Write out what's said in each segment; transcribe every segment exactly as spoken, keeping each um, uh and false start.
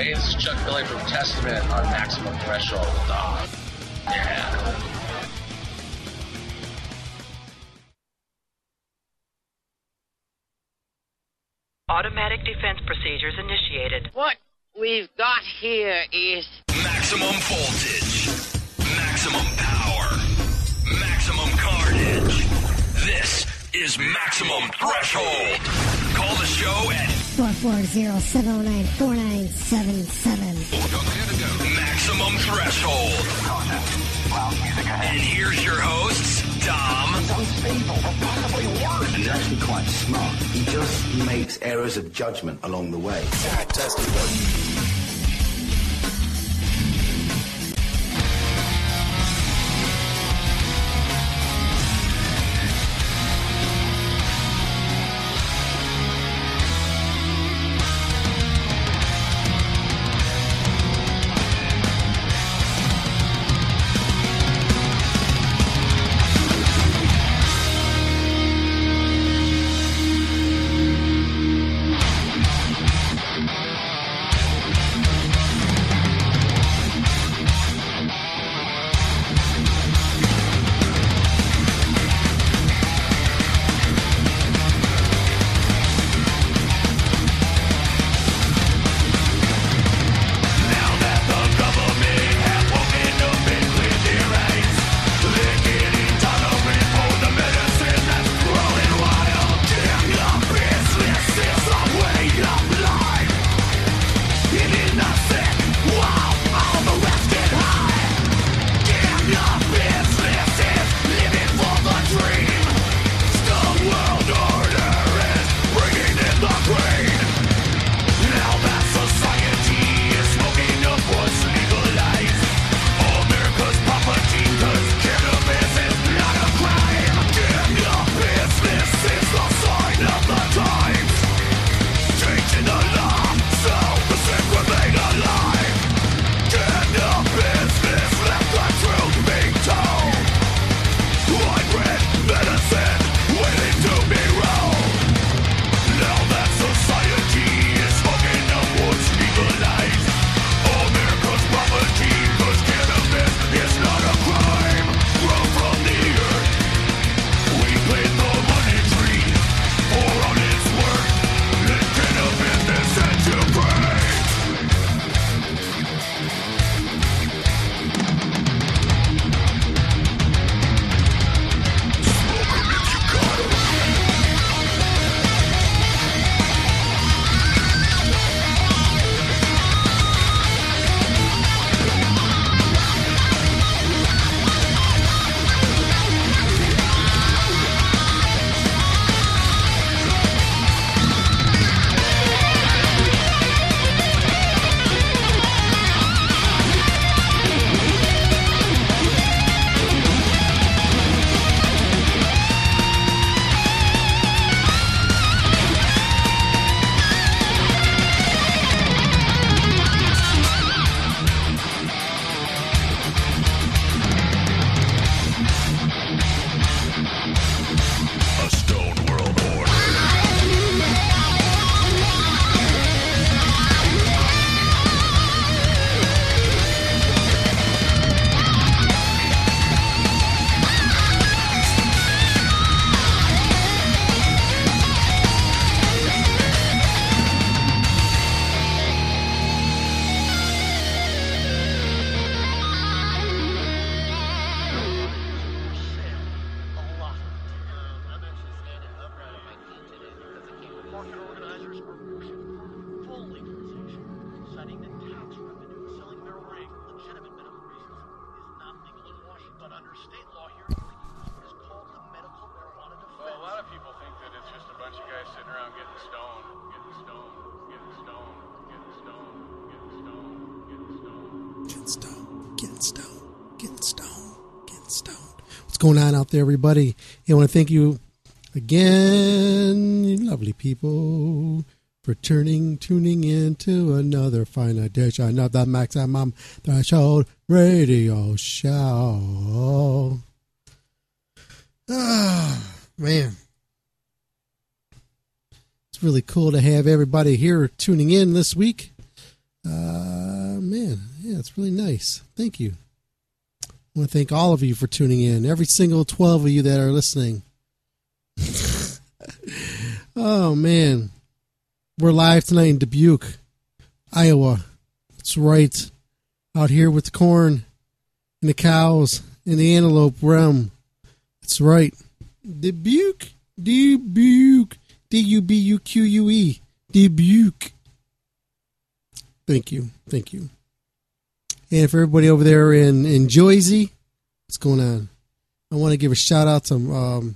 Hey, this is Chuck Billy from Testament on Maximum Threshold. Oh, yeah. Automatic defense procedures initiated. What we've got here is maximum voltage, maximum power, maximum carnage. This is Maximum Threshold. Call the show at four four zero, seven zero nine, four nine seven seven. Maximum Threshold. And here's your hosts, Dom. He's unstable, but possibly worse. He's actually quite smart. He just makes errors of judgment along the way. Fantastic. Going on out there, everybody. I want to thank you again, you lovely people, for turning, tuning in to another fine edition of the Maximum Threshold Radio Show. Ah, man. It's really cool to have everybody here tuning in this week. Uh, man, yeah, it's really nice. Thank you. I want to thank all of you for tuning in. Every single twelve of you that are listening. Oh, man. We're live tonight in Dubuque, Iowa. That's right. Out here with the corn and the cows and the antelope realm. That's right. Dubuque. Dubuque. D U B U Q U E. Dubuque. Thank you. Thank you. And for everybody over there in, in Jersey, what's going on? I want to give a shout out to um,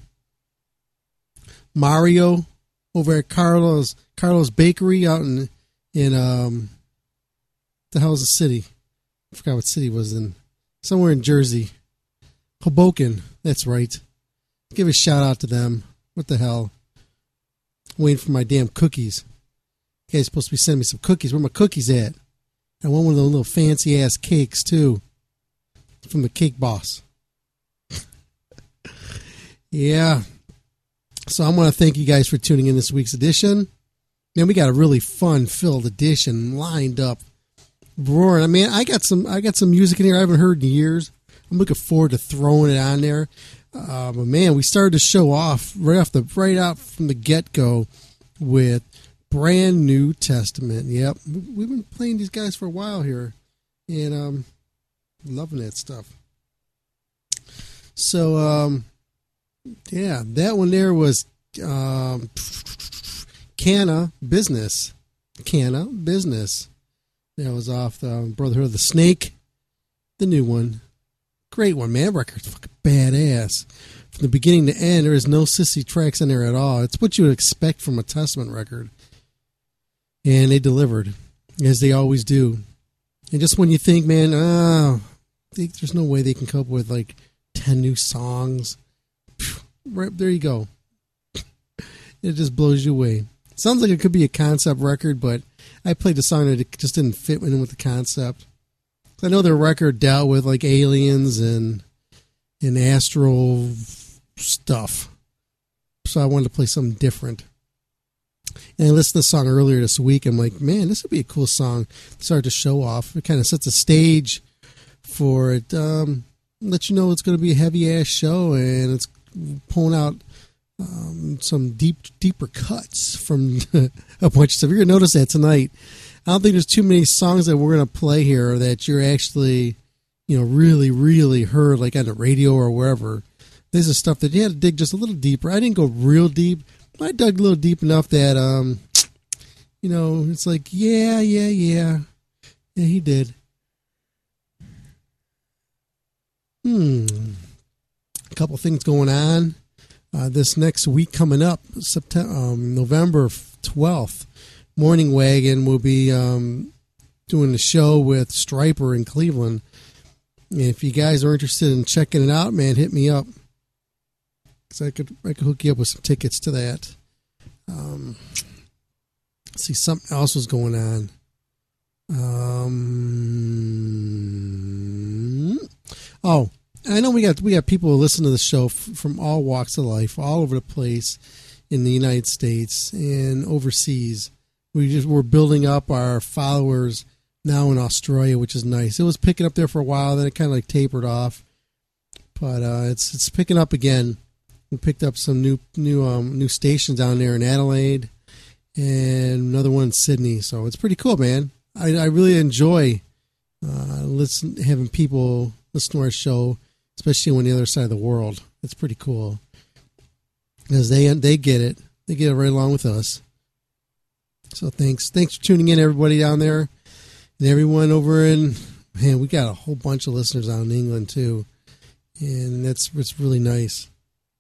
Mario over at Carlos Carlos Bakery out in in um the hell is the city? I forgot what city it was in. Somewhere in Jersey. Hoboken. That's right. Give a shout out to them. What the hell? I'm waiting for my damn cookies. You guys supposed to be sending me some cookies. Where are my cookies at? I want one of those little fancy ass cakes too. From the Cake Boss. Yeah. So I want to thank you guys for tuning in this week's edition. Man, we got a really fun-filled edition lined up. Roaring. I mean, I got some I got some music in here I haven't heard in years. I'm looking forward to throwing it on there. Uh, but man, we started to show off right off the right out from the get-go with Brand New Testament. Yep. We've been playing these guys for a while here. And um loving that stuff. So um yeah, that one there was um, Canna Business. Canna Business. That was off the Brotherhood of the Snake. The new one. Great one, man. Record's fucking badass. From the beginning to end, there is no sissy tracks in there at all. It's what you would expect from a Testament record. And they delivered, as they always do. And just when you think, man, oh, there's no way they can come up with like ten new songs. Right there you go. It just blows you away. Sounds like it could be a concept record, but I played a song that it just didn't fit in with the concept. I know their record dealt with like aliens and and astral stuff, so I wanted to play something different. And I listened to the song earlier this week. I'm like, man, this would be a cool song to start to show off. It kind of sets a stage for it. Um, let you know it's going to be a heavy ass show, and it's pulling out um, some deep, deeper cuts from a bunch of stuff. You're going to notice that tonight. I don't think there's too many songs that we're going to play here that you're actually, you know, really, really heard like on the radio or wherever. This is stuff that you had to dig just a little deeper. I didn't go real deep. I dug a little deep enough that, um, you know, it's like, yeah, yeah, yeah. Yeah, he did. Hmm. A couple things going on. Uh, this next week coming up, September, um, November twelfth, Morning Wagon will be um, doing a show with Striper in Cleveland. And if you guys are interested in checking it out, man, hit me up. Because I could, I could hook you up with some tickets to that. Um, let's see, something else was going on. Um, oh, I know we got we got people who listen to the show f- from all walks of life, all over the place in the United States and overseas. We just we're building up our followers now in Australia, which is nice. It was picking up there for a while, then it kind of like tapered off, but uh, it's it's picking up again. We picked up some new new um, new stations down there in Adelaide, and another one in Sydney. So it's pretty cool, man. I, I really enjoy uh, listen having people listen to our show, especially on the other side of the world. It's pretty cool because they they get it. They get it right along with us. So thanks, thanks for tuning in, everybody down there, and everyone over in. Man, we got a whole bunch of listeners out in England too, and that's it's really nice.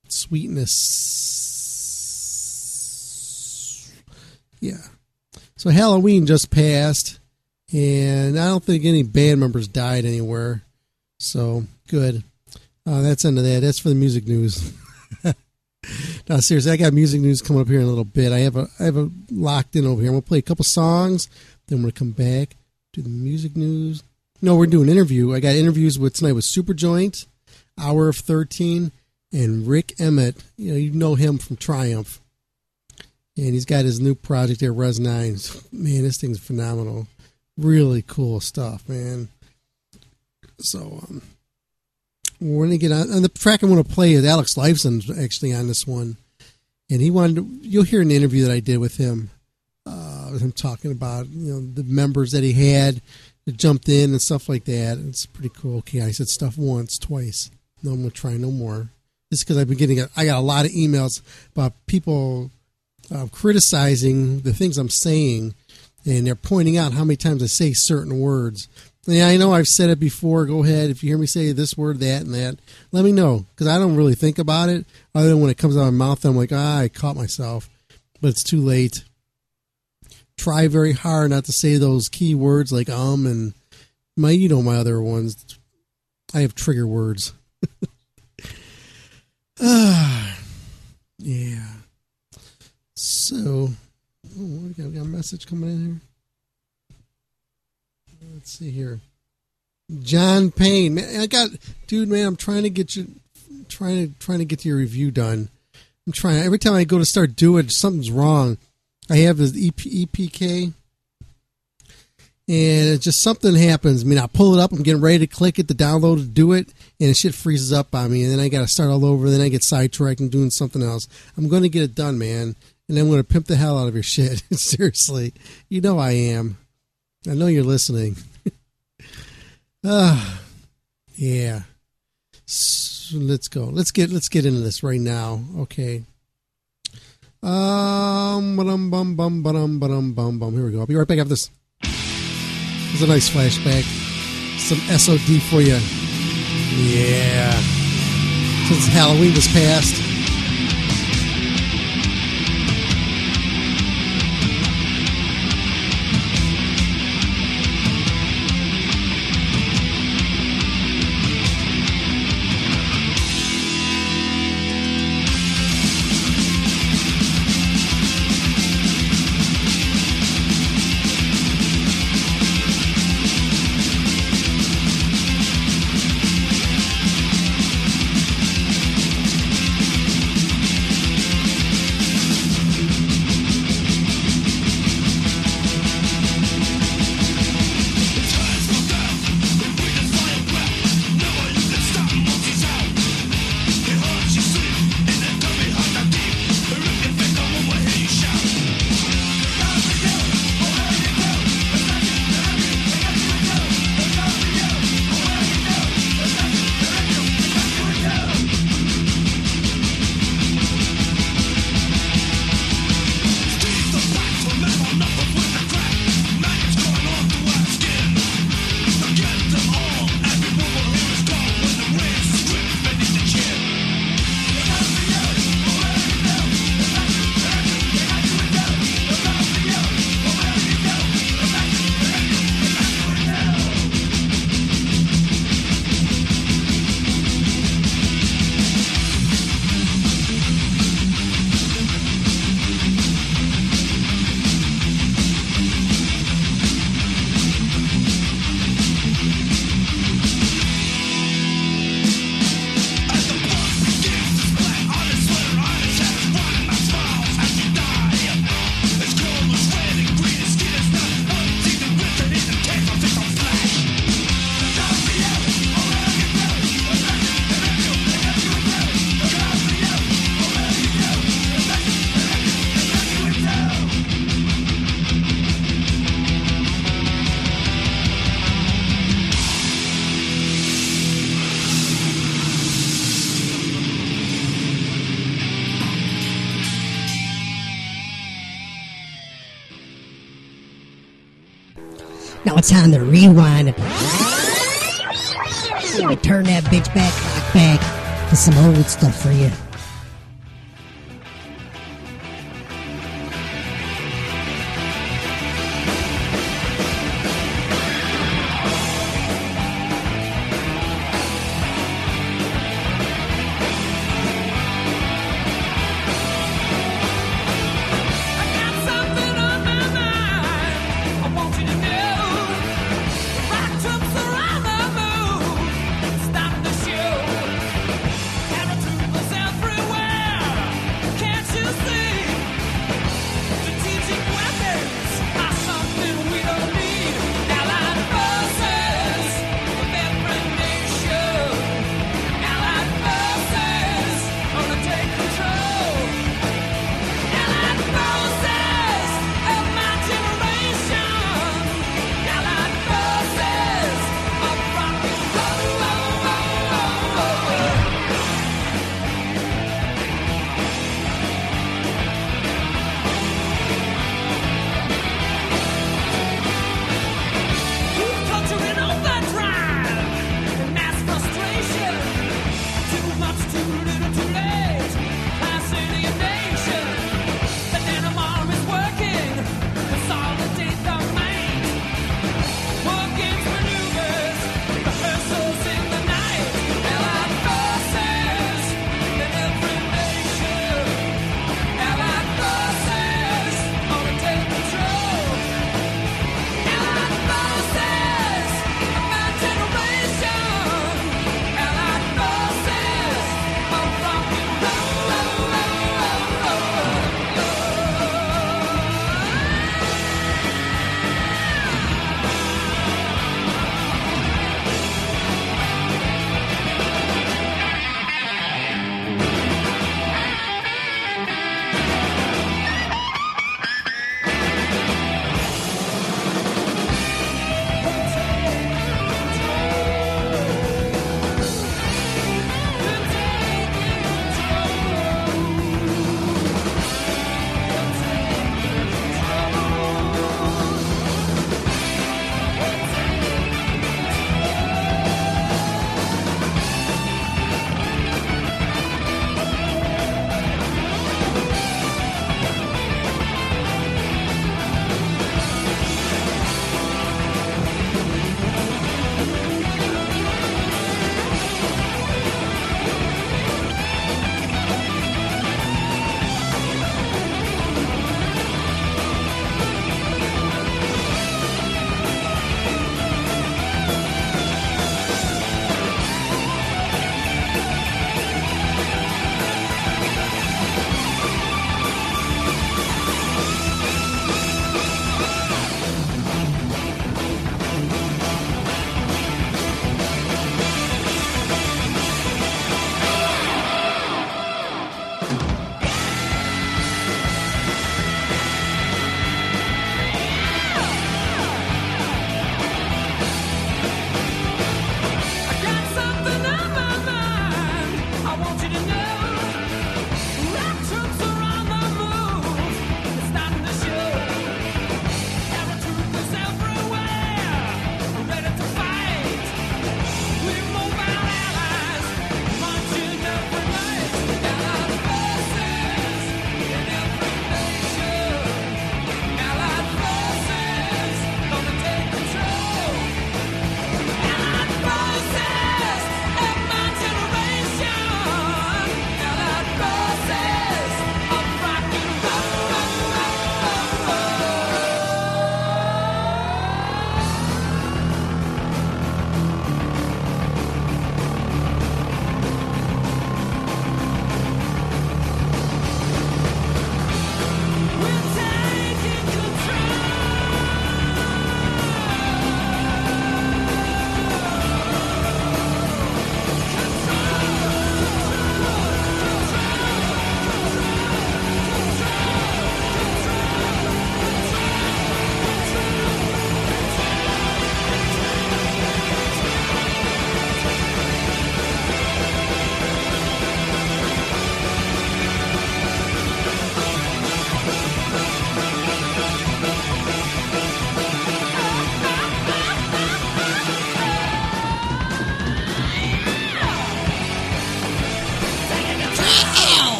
Sweetness. Yeah. So Halloween just passed, and I don't think any band members died anywhere. So good. Uh, that's end of that. That's for the music news. No, seriously, I got music news coming up here in a little bit. I have a I have a locked in over here. I'm gonna play a couple songs, then we're gonna come back to the music news. No, we're doing an interview. I got interviews with tonight with Superjoint, Hour of thirteen. And Rick Emmett, you know, you know him from Triumph. And he's got his new project there, Res nine. Man, this thing's phenomenal. Really cool stuff, man. So, um, we're going to get on. And the track I'm going to play is Alex Lifeson's actually on this one. And he wanted to, you'll hear an interview that I did with him, uh, with him talking about, you know, the members that he had that jumped in and stuff like that. It's pretty cool. Okay, I said stuff once, twice. No, I'm going to try no more. It's because I've been getting, a, I got a lot of emails about people uh, criticizing the things I'm saying, and they're pointing out how many times I say certain words. Yeah, I know I've said it before. Go ahead. If you hear me say this word, that, and that, let me know. Because I don't really think about it. Other than when it comes out of my mouth, I'm like, ah, I caught myself. But it's too late. Try very hard not to say those key words like um and my, you know, my other ones. I have trigger words. ah, yeah. So, oh, we got, we got a message coming in here. Let's see here. John Payne. Man, I got, dude, man, I'm trying to get you, trying to, trying to get your review done. I'm trying. Every time I go to start doing it, something's wrong. I have this E P K, and it just something happens. I mean, I pull it up. I'm getting ready to click it to download to do it, and the shit freezes up on me, and then I got to start all over. Then I get sidetracked and doing something else. I'm going to get it done, man, and I'm going to pimp the hell out of your shit. Seriously. You know I am. I know you're listening. Ah, uh, yeah. So let's go. Let's get let's get into this right now. Okay. Um, bum bum bum bum bum bum bum. Here we go. I'll be right back after this. It's a nice flashback. Some S O D for you. Yeah. Since Halloween was past. Now it's time to rewind. Turn that bitch back, clock back to some old stuff for you. Stop the show. Carry to the self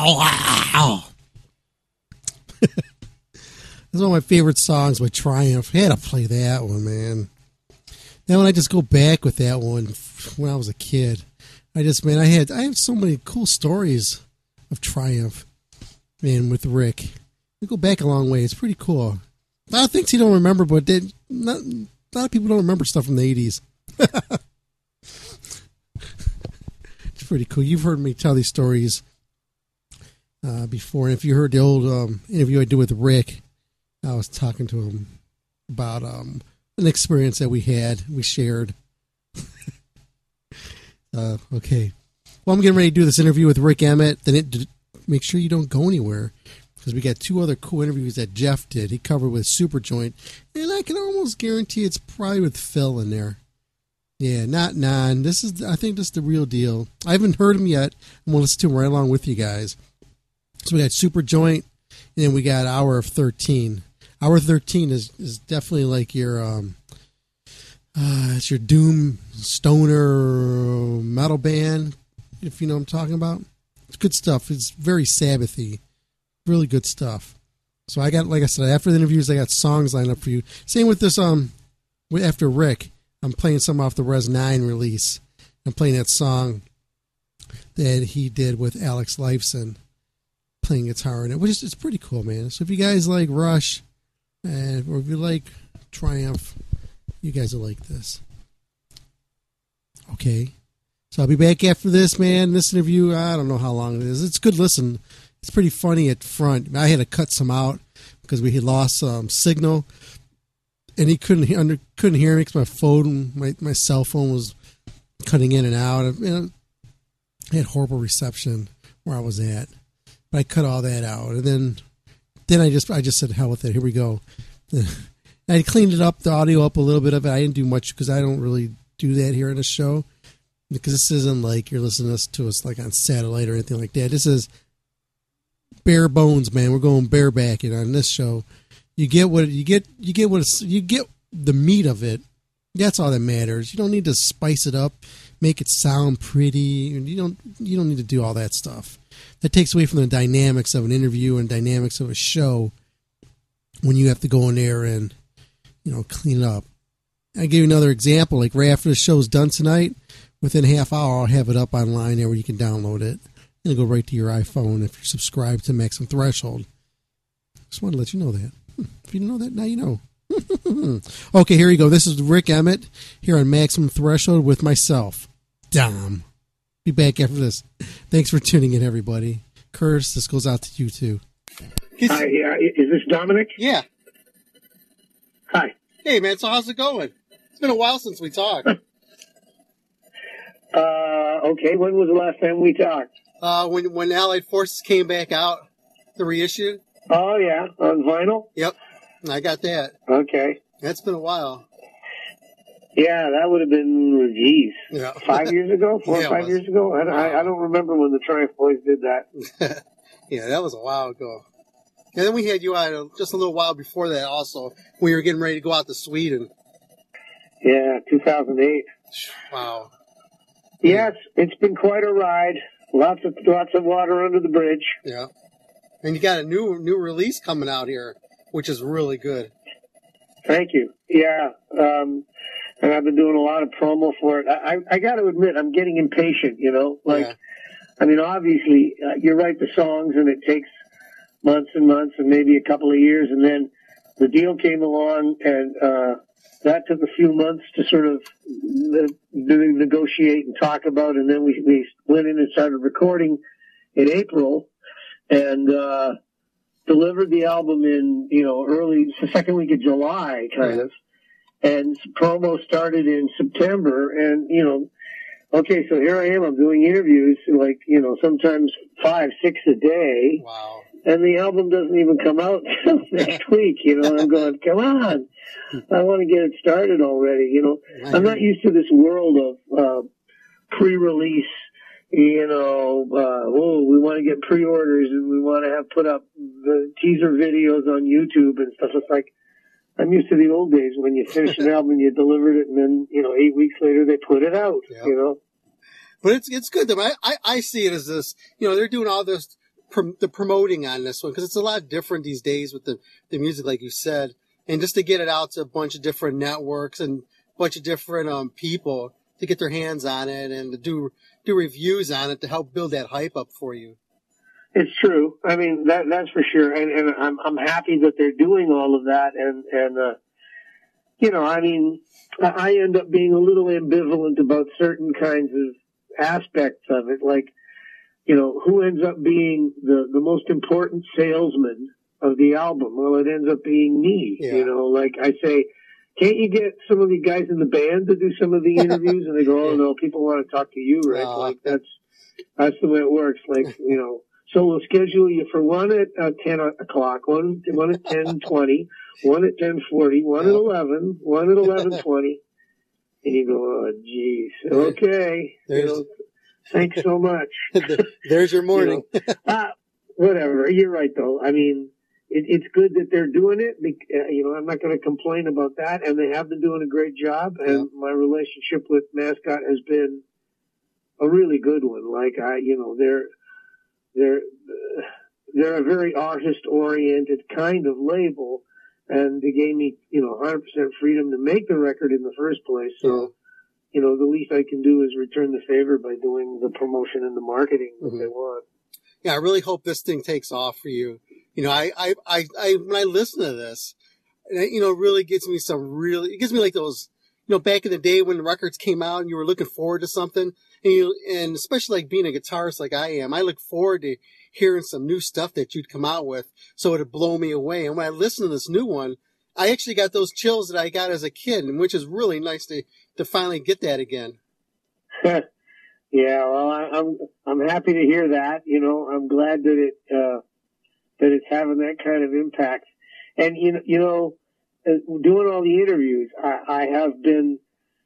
That's one of my favorite songs by Triumph. I had to play that one, man. Then when I just go back with that one when I was a kid, I just, man, I had I have so many cool stories of Triumph, man, with Rick. We go back a long way. It's pretty cool. A lot of things he don't remember, but they, not, a lot of people don't remember stuff from the eighties. It's pretty cool. You've heard me tell these stories uh, before. And if you heard the old um, interview I did with Rick, I was talking to him about um, an experience that we had, we shared. uh, okay. Well, I'm getting ready to do this interview with Rick Emmett. Then it, make sure you don't go anywhere, because we got two other cool interviews that Jeff did. He covered with Superjoint, and I can almost guarantee it's probably with Phil in there. Yeah, not non. This is, I think, this is the real deal. I haven't heard him yet. I'm going to listen to him right along with you guys. So we got Superjoint, and then we got Hour of thirteen. Hour thirteen is, is definitely like your, um, uh, it's your doom stoner metal band, if you know what I'm talking about. It's good stuff. It's very Sabbathy. Really good stuff. So I got, like I said, after the interviews, I got songs lined up for you. Same with this, um, after Rick, I'm playing some off the Res nine release. I'm playing that song that he did with Alex Lifeson, playing guitar in it, which is, it's pretty cool, man. So if you guys like Rush, and or if you like Triumph, you guys will like this. Okay. So I'll be back after this, man. This interview, I don't know how long it is. It's a good listen. It's pretty funny at front. I had to cut some out because we had lost um, signal, and he couldn't he under couldn't hear me because my phone, my my cell phone was cutting in and out. You know, I had horrible reception where I was at, but I cut all that out, and then then I just I just said hell with it. Here we go. I cleaned it up, the audio up a little bit of it. I didn't do much because I don't really do that here in the show, because this isn't like you're listening to us like on satellite or anything like that. This is bare bones, man. We're going barebacking on this show. You get what you get. You get what it's, you get the meat of it. That's all that matters. You don't need to spice it up, make it sound pretty. You don't. You don't need to do all that stuff. That takes away from the dynamics of an interview and dynamics of a show when you have to go in there and, you know, clean it up. I'll give you another example. Like right after the show's done tonight, within a half hour, I'll have it up online there where you can download it. And it'll go right to your iPhone if you're subscribed to Maximum Threshold. Just wanted to let you know that. If you didn't know that, now you know. Okay, here you go. This is Rick Emmett here on Maximum Threshold with myself, Dom. Be back after this. Thanks for tuning in, everybody. Curtis, this goes out to you, too. Hi, uh, is this Dominic? Yeah. Hi. Hey, man, so how's it going? It's been a while since we talked. uh, okay, when was the last time we talked? Uh, when when Allied Forces came back out, the reissue. Oh, yeah, on vinyl? Yep, I got that. Okay. That's been a while. Yeah, that would have been, geez, yeah. five years ago, four yeah, or five years ago? I, I, I don't remember when the Triumph Boys did that. Yeah, that was a while ago. And then we had you out just a little while before that also, when we were getting ready to go out to Sweden. Yeah, two thousand eight. Wow. Yes, it's been quite a ride. Lots of lots of water under the bridge. Yeah. And you got a new new release coming out here, which is really good. Thank you. Yeah. Um, and I've been doing a lot of promo for it. I, I, I got to admit, I'm getting impatient, you know? Like, yeah. I mean, obviously, uh, you write the songs and it takes months and months and maybe a couple of years, and then the deal came along, and uh, that took a few months to sort of uh, negotiate and talk about, and then we, we went in and started recording in April, and uh, delivered the album in, you know, early, the second week of July, kind of, and promo started in September, and, you know, okay, so here I am, I'm doing interviews, like, you know, sometimes five, six a day. Wow. And the album doesn't even come out until next week, you know. I'm going, come on. I want to get it started already, you know. I'm not used to this world of uh, pre-release, you know, uh, oh, we want to get pre-orders and we want to have put up the teaser videos on YouTube and stuff. It's like, I'm used to the old days when you finish an album, you delivered it, and then, you know, eight weeks later they put it out, yep. you know. But it's it's good. I, I I see it as this, you know, they're doing all this prom- the promoting on this one, because it's a lot different these days with the, the music, like you said, and just to get it out to a bunch of different networks and a bunch of different um people to get their hands on it and to do do reviews on it to help build that hype up for you. It's true. I mean, that that's for sure, and and I'm I'm happy that they're doing all of that, and and uh, you know, I mean, I end up being a little ambivalent about certain kinds of aspects of it, like, you know, who ends up being the, the most important salesman of the album? Well, it ends up being me, yeah. You know, like I say, can't you get some of the guys in the band to do some of the interviews? And they go, oh no, people want to talk to you, Rick. Uh, like that's, that's the way it works. Like, you know, so we'll schedule you for one at uh, ten o'clock, one, one at ten twenty, one at ten forty, one yeah. at eleven, one at eleven twenty. And you go, oh, geez, okay. You know, thanks so much. There's your morning. You know, uh, whatever. You're right, though. I mean, it, it's good that they're doing it. Uh, you know, I'm not going to complain about that. And they have been doing a great job. And yeah. my relationship with Mascot has been a really good one. Like, I, you know, they're, they're, uh, they're a very artist-oriented kind of label. And they gave me, you know, one hundred percent freedom to make the record in the first place. So, yeah. you know, the least I can do is return the favor by doing the promotion and the marketing that mm-hmm. they want. Yeah, I really hope this thing takes off for you. You know, I, I, I, I when I listen to this, it, you know, it really gives me some really, it gives me like those, you know, back in the day when the records came out and you were looking forward to something. And you, and especially like being a guitarist like I am, I look forward to hearing some new stuff that you'd come out with, so it'd blow me away. And when I listen to this new one, I actually got those chills that I got as a kid, and which is really nice to, to finally get that again. Yeah, well, I, I'm I'm happy to hear that. You know, I'm glad that it uh, that it's having that kind of impact. And you know, you know, doing all the interviews, I, I have been,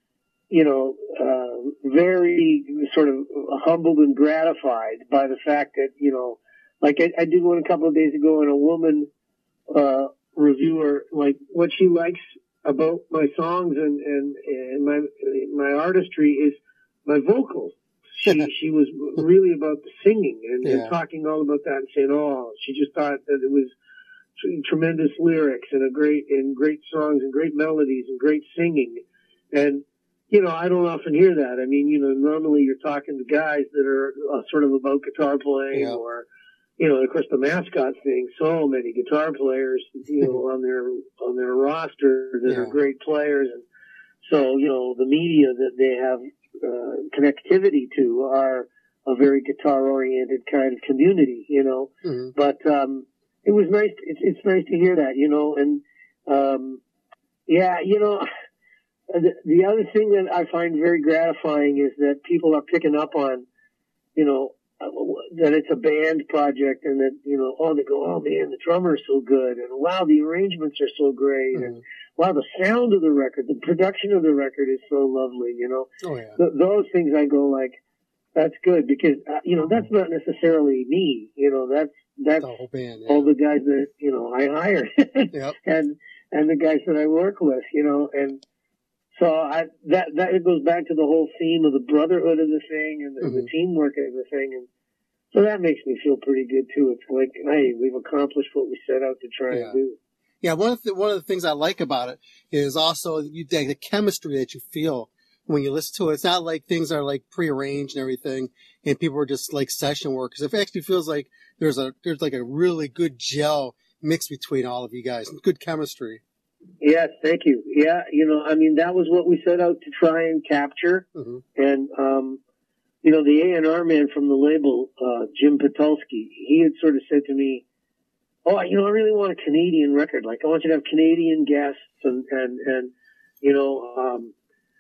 you know, uh, very sort of humbled and gratified by the fact that, you know, like I, I did one a couple of days ago, and a woman, uh, reviewer, like what she likes about my songs and, and, and my, my artistry is my vocals. She, she was really about the singing and, yeah. and talking all about that and saying, oh, she just thought that it was tremendous lyrics and a great, and great songs and great melodies and great singing. And, you know, I don't often hear that. I mean, you know, normally you're talking to guys that are uh, sort of about guitar playing yeah. or, you know, of course the Mascot thing, so many guitar players, you know, on their, on their roster that yeah. are great players. And so, you know, the media that they have, uh, connectivity to are a very guitar oriented kind of community, you know, mm-hmm. but, um, it was nice. It's, it's nice to hear that, you know, and, um, yeah, you know, The, the other thing that I find very gratifying is that people are picking up on, you know, uh, that it's a band project, and that, you know, oh, they go, oh man, the drummer is so good, and wow, the arrangements are so great, mm-hmm. and wow, the sound of the record, the production of the record is so lovely, you know. Oh, yeah. Th- those things I go like, that's good, because, uh, you know, that's not necessarily me, you know, that's, that's the whole band, yeah. all the guys that, you know, I hired, yep. and, and the guys that I work with, you know, and, So I, that, that it goes back to the whole theme of the brotherhood of the thing and the, mm-hmm. the teamwork of the thing. And so that makes me feel pretty good too. It's like, hey, we've accomplished what we set out to try yeah. and do. Yeah. One of the, one of the things I like about it is also you, the chemistry that you feel when you listen to it. It's not like things are like prearranged and everything and people are just like session workers. It actually feels like there's a, there's like a really good gel mixed between all of you guys and good chemistry. Yes, thank you. Yeah, you know, I mean, that was what we set out to try and capture. Mm-hmm. And, um, you know, the A and R man from the label, uh, Jim Patulski, he had sort of said to me, oh, you know, I really want a Canadian record. Like, I want you to have Canadian guests and, and, and, you know, um,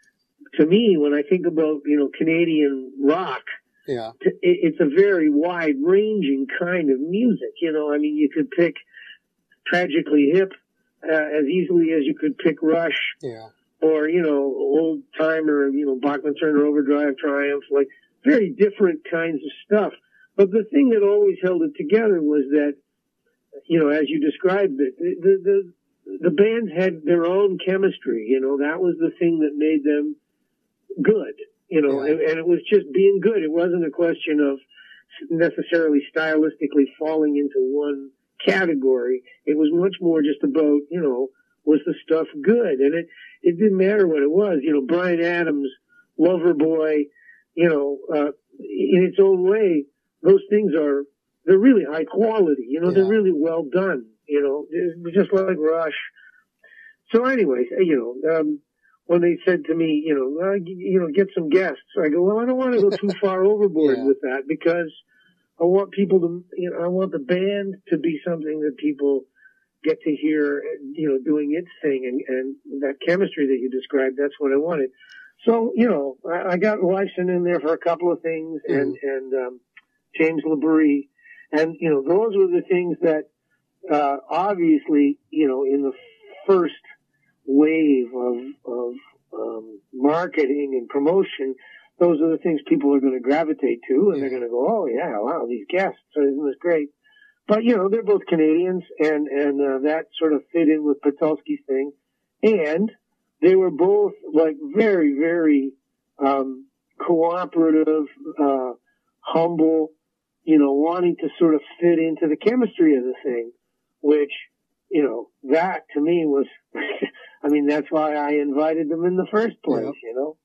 to me, when I think about, you know, Canadian rock, yeah, it, it's a very wide ranging kind of music. You know, I mean, you could pick Tragically Hip, Uh, as easily as you could pick Rush, yeah, or, you know, old timer, you know, Bachman Turner Overdrive, Triumph, like very different kinds of stuff. But the thing that always held it together was that, you know, as you described it, the the the bands had their own chemistry. You know, that was the thing that made them good. You know, yeah. and, and it was just being good. It wasn't a question of, necessarily stylistically falling into one category. It was much more just about, you know, was the stuff good? And it, it didn't matter what it was. You know, Bryan Adams, Loverboy, you know, uh, in its own way, those things are, they're really high quality. You know, yeah. They're really well done. You know, they're just like Rush. So anyways, you know, um, when they said to me, you know, uh, you know, get some guests, I go, well, I don't want to go too far overboard yeah. with that, because I want people to, you know, I want the band to be something that people get to hear, you know, doing its thing, and, and that chemistry that you described, that's what I wanted. So, you know, I, I got Lifeson in there for a couple of things, mm. and, and, um, James LaBrie, and, you know, those were the things that, uh, obviously, you know, in the first wave of, of, um, marketing and promotion, those are the things people are going to gravitate to, and yeah. they're going to go, oh yeah, wow, these guests, isn't this great? But, you know, they're both Canadians, and, and, uh, that sort of fit in with Patulski's thing. And they were both, like, very, very, um, cooperative, uh, humble, you know, wanting to sort of fit into the chemistry of the thing, which, you know, that to me was, I mean, that's why I invited them in the first place, yep. you know?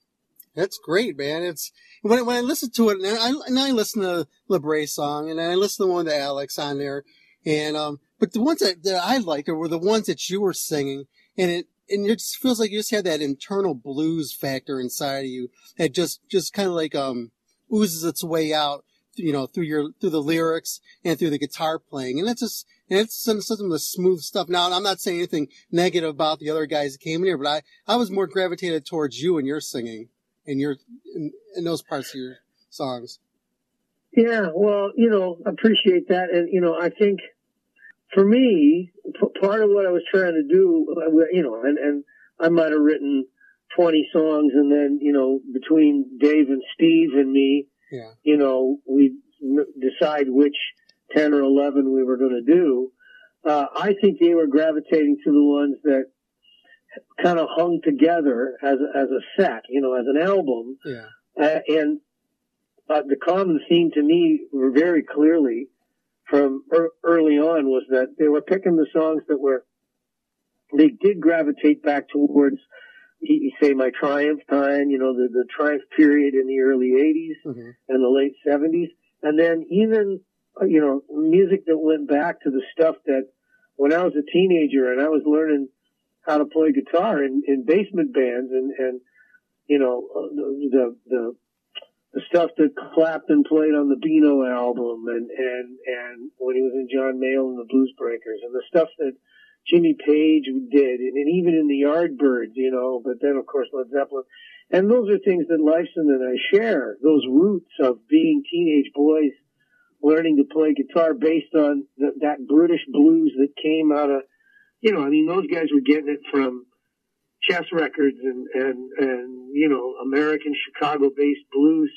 That's great, man. It's when when I listen to it, and I, and I listen to LaBrie's song, and I listen to the one with Alex on there, and um, but the ones that, that I liked were the ones that you were singing, and it and it just feels like you just had that internal blues factor inside of you that just just kind of like um oozes its way out, you know, through your through the lyrics and through the guitar playing, and that's just and it's some some of the smooth stuff. Now, I'm not saying anything negative about the other guys that came in here, but I I was more gravitated towards you and your singing. In your, in, in those parts of your songs. Yeah, well, you know, appreciate that. And, you know, I think for me, p- part of what I was trying to do, you know, and, and I might have written twenty songs, and then, you know, between Dave and Steve and me, yeah. you know, we decide which ten or eleven we were going to do. Uh, I think they were gravitating to the ones that kind of hung together as a, as a set, you know, as an album. Yeah. Uh, and uh, the common theme to me very clearly from er- early on was that they were picking the songs that were, they did gravitate back towards, you say, my Triumph time, you know, the, the Triumph period in the early eighties mm-hmm. and the late seventies. And then even, you know, music that went back to the stuff that when I was a teenager and I was learning how to play guitar in, in basement bands, and, and, you know, the, the, the stuff that Clapton played on the Beano album, and, and, and when he was in John Mayall and the Blues Breakers, and the stuff that Jimmy Page did, and, and even in the Yardbirds, you know, but then of course Led Zeppelin. And those are things that Lifeson and I share, those roots of being teenage boys learning to play guitar based on the, that British blues that came out of, you know, I mean, those guys were getting it from Chess Records and, and, and, you know, American Chicago-based blues.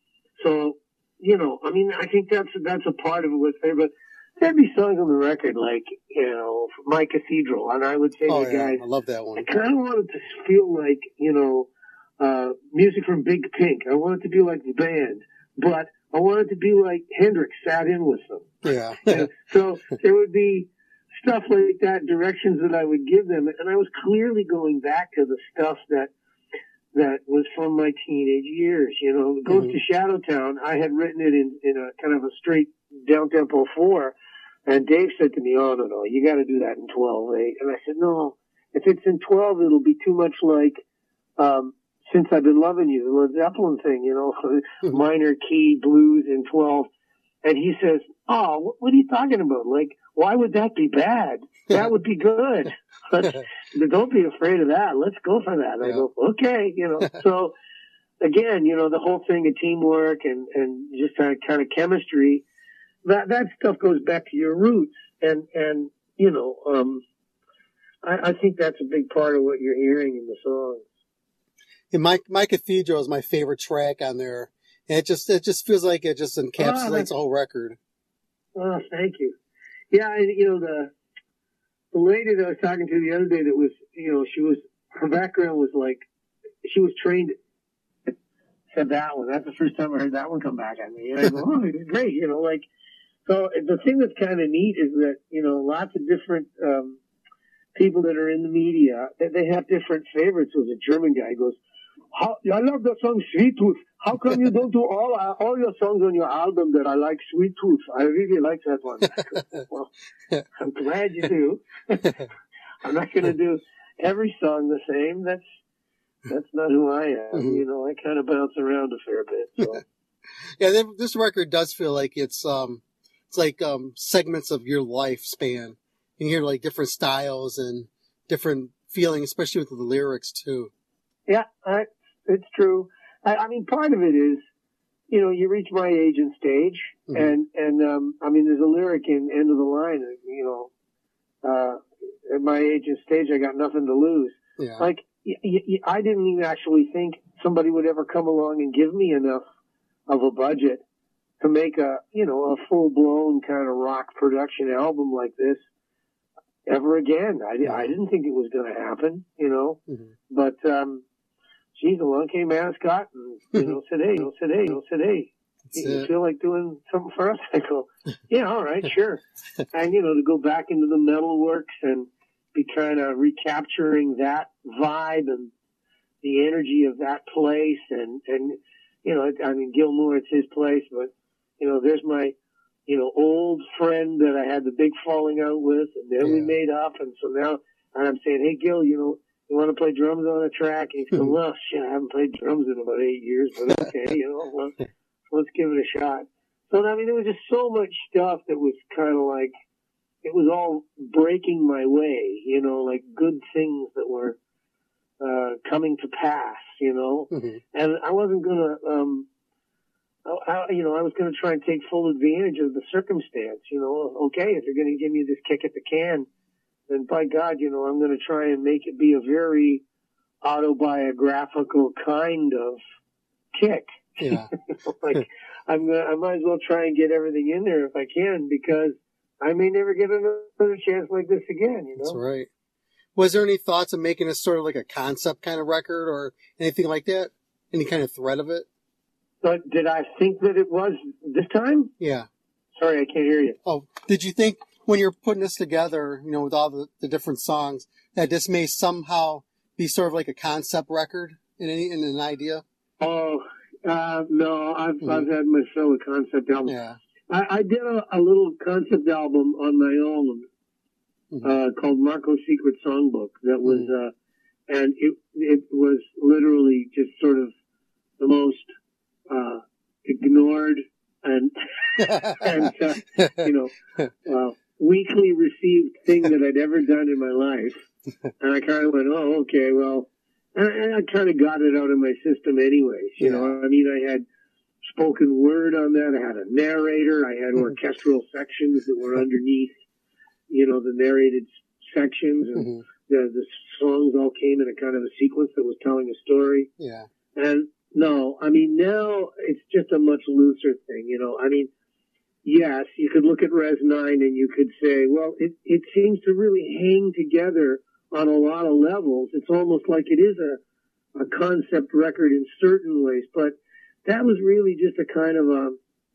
So, you know, I mean, I think that's, that's a part of it with there, but there'd be songs on the record like, you know, My Cathedral, and I would say oh, to yeah, guys, I love that one. I kind of wanted to feel like, you know, uh, music from Big Pink. I wanted to be like the band, but I wanted to be like Hendrix sat in with them. Yeah. yeah. So there would be stuff like that, directions that I would give them, and I was clearly going back to the stuff that that was from my teenage years. You know, Ghost mm-hmm. to Shadowtown, I had written it in, in a kind of a straight down-tempo four, and Dave said to me, oh, no, no, you got to do that in twelve eight. And I said, no, if it's in twelve, it'll be too much like um, Since I've Been Loving You, the Led Zeppelin thing, you know, mm-hmm. minor key blues in twelve. And he says, oh, what are you talking about? Like, why would that be bad? That would be good. Let's, don't be afraid of that. Let's go for that. I yeah. go, okay, you know. So, again, you know, the whole thing of teamwork and, and just that kind of chemistry, that that stuff goes back to your roots. And, and you know, um, I, I think that's a big part of what you're hearing in the songs. Yeah, my, my Cathedral is my favorite track on there. And it just, it just feels like it just encapsulates oh, the whole record. Oh, thank you. Yeah, and, you know, the, the lady that I was talking to the other day that was, you know, she was, her background was like, she was trained said that one. That's the first time I heard that one come back at me. And I go, oh, it's great, you know, like, so the thing that's kind of neat is that, you know, lots of different, um, people that are in the media, they, they have different favorites. There was a German guy who goes, How, I love the song Sweet Tooth. How come you don't do all uh, all your songs on your album that I like Sweet Tooth? I really like that one. Well, I'm glad you do. I'm not going to do every song the same. That's that's not who I am. Mm-hmm. You know, I kind of bounce around a fair bit. So. Yeah, this record does feel like it's um, it's like um, segments of your lifespan. You hear like different styles and different feelings, especially with the lyrics too. Yeah, I, it's true. I, I mean, part of it is, you know, you reach my age and stage, mm-hmm. and and um, I mean, there's a lyric in End of the Line. You know, uh, at my age and stage, I got nothing to lose. Yeah. Like, y- y- I didn't even actually think somebody would ever come along and give me enough of a budget to make a, you know, a full blown kind of rock production album like this ever again. I, I didn't think it was going to happen, you know, mm-hmm. but, um, geez, along came Ascot and, you know, said, hey, you know, said, hey, you know, said, hey, you, you feel like doing something for us? I go, yeah, all right, sure. And, you know, to go back into the metalworks and be kind of recapturing that vibe and the energy of that place. And, and, you know, I mean, Gilmour, it's his place, but, you know, there's my, you know, old friend that I had the big falling out with, and then yeah. we made up, and so now, and I'm saying, hey, Gil, you know, you want to play drums on a track? And he's going, well, shit, I haven't played drums in about eight years, but okay, you know, well, let's give it a shot. So, I mean, there was just so much stuff that was kind of like, it was all breaking my way, you know, like good things that were uh coming to pass, you know, mm-hmm. and I wasn't going to, um, I, you know, I was going to try and take full advantage of the circumstance, you know, okay, if you're going to give me this kick at the can, then by God, you know, I'm going to try and make it be a very autobiographical kind of kick. Yeah. Like, I'm gonna, I might as well try and get everything in there if I can, because I may never get another chance like this again, you know? That's right. Was there any thoughts of making it sort of like a concept kind of record or anything like that? Any kind of threat of it? But did I think that it was this time? Yeah. Sorry, I can't hear you. Oh, did you think when you're putting this together, you know, with all the, the different songs, that this may somehow be sort of like a concept record in any in an idea? Oh, uh, no, I've mm-hmm. I've had my fill of concept albums. Yeah. I, I did a, a little concept album on my own mm-hmm. uh, called Marco's Secret Songbook. That was, mm-hmm. uh, and it it was literally just sort of the most uh, ignored and and uh, you know uh, weakly received thing that I'd ever done in my life. And I kind of went, oh, okay, well, and I, I kind of got it out of my system anyways. You yeah. know, I mean, I had spoken word on that. I had a narrator. I had orchestral sections that were underneath, you know, the narrated sections, and mm-hmm. the the songs all came in a kind of a sequence that was telling a story. Yeah. And no, I mean, now it's just a much looser thing, you know. I mean, yes, you could look at Res nine and you could say, well, it, it seems to really hang together on a lot of levels. It's almost like it is a, a concept record in certain ways, but that was really just a kind of a,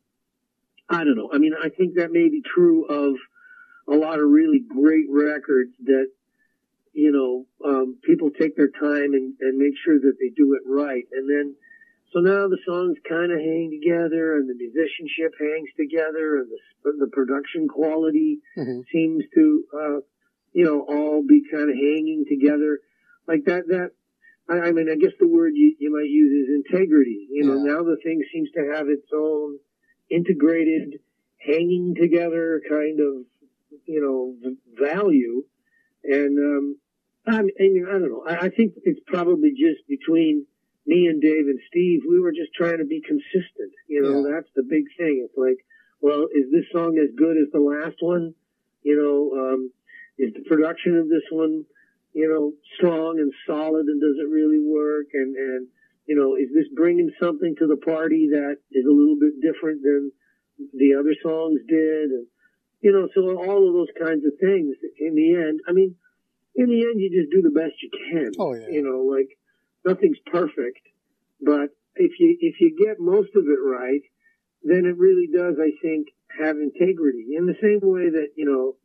I don't know. I mean, I think that may be true of a lot of really great records that, you know, um, people take their time and, and make sure that they do it right. And then, so now the songs kind of hang together and the musicianship hangs together and the, the production quality mm-hmm. seems seems to, uh, you know, all be kind of hanging together like that, that, I, I mean, I guess the word you, you might use is integrity. You know, yeah. now the thing seems to have its own integrated, hanging together kind of, you know, v- value. And, um, I mean, I don't know. I, I think it's probably just between me and Dave and Steve, we were just trying to be consistent. You know, yeah. that's the big thing. It's like, well, is this song as good as the last one? You know, um, is the production of this one, you know, strong and solid, and does it really work? And, and, you know, is this bringing something to the party that is a little bit different than the other songs did? And, you know, so all of those kinds of things in the end, I mean, in the end, you just do the best you can. Oh, yeah. You know, like, nothing's perfect, but if you if you get most of it right, then it really does, I think, have integrity. In the same way that, you know,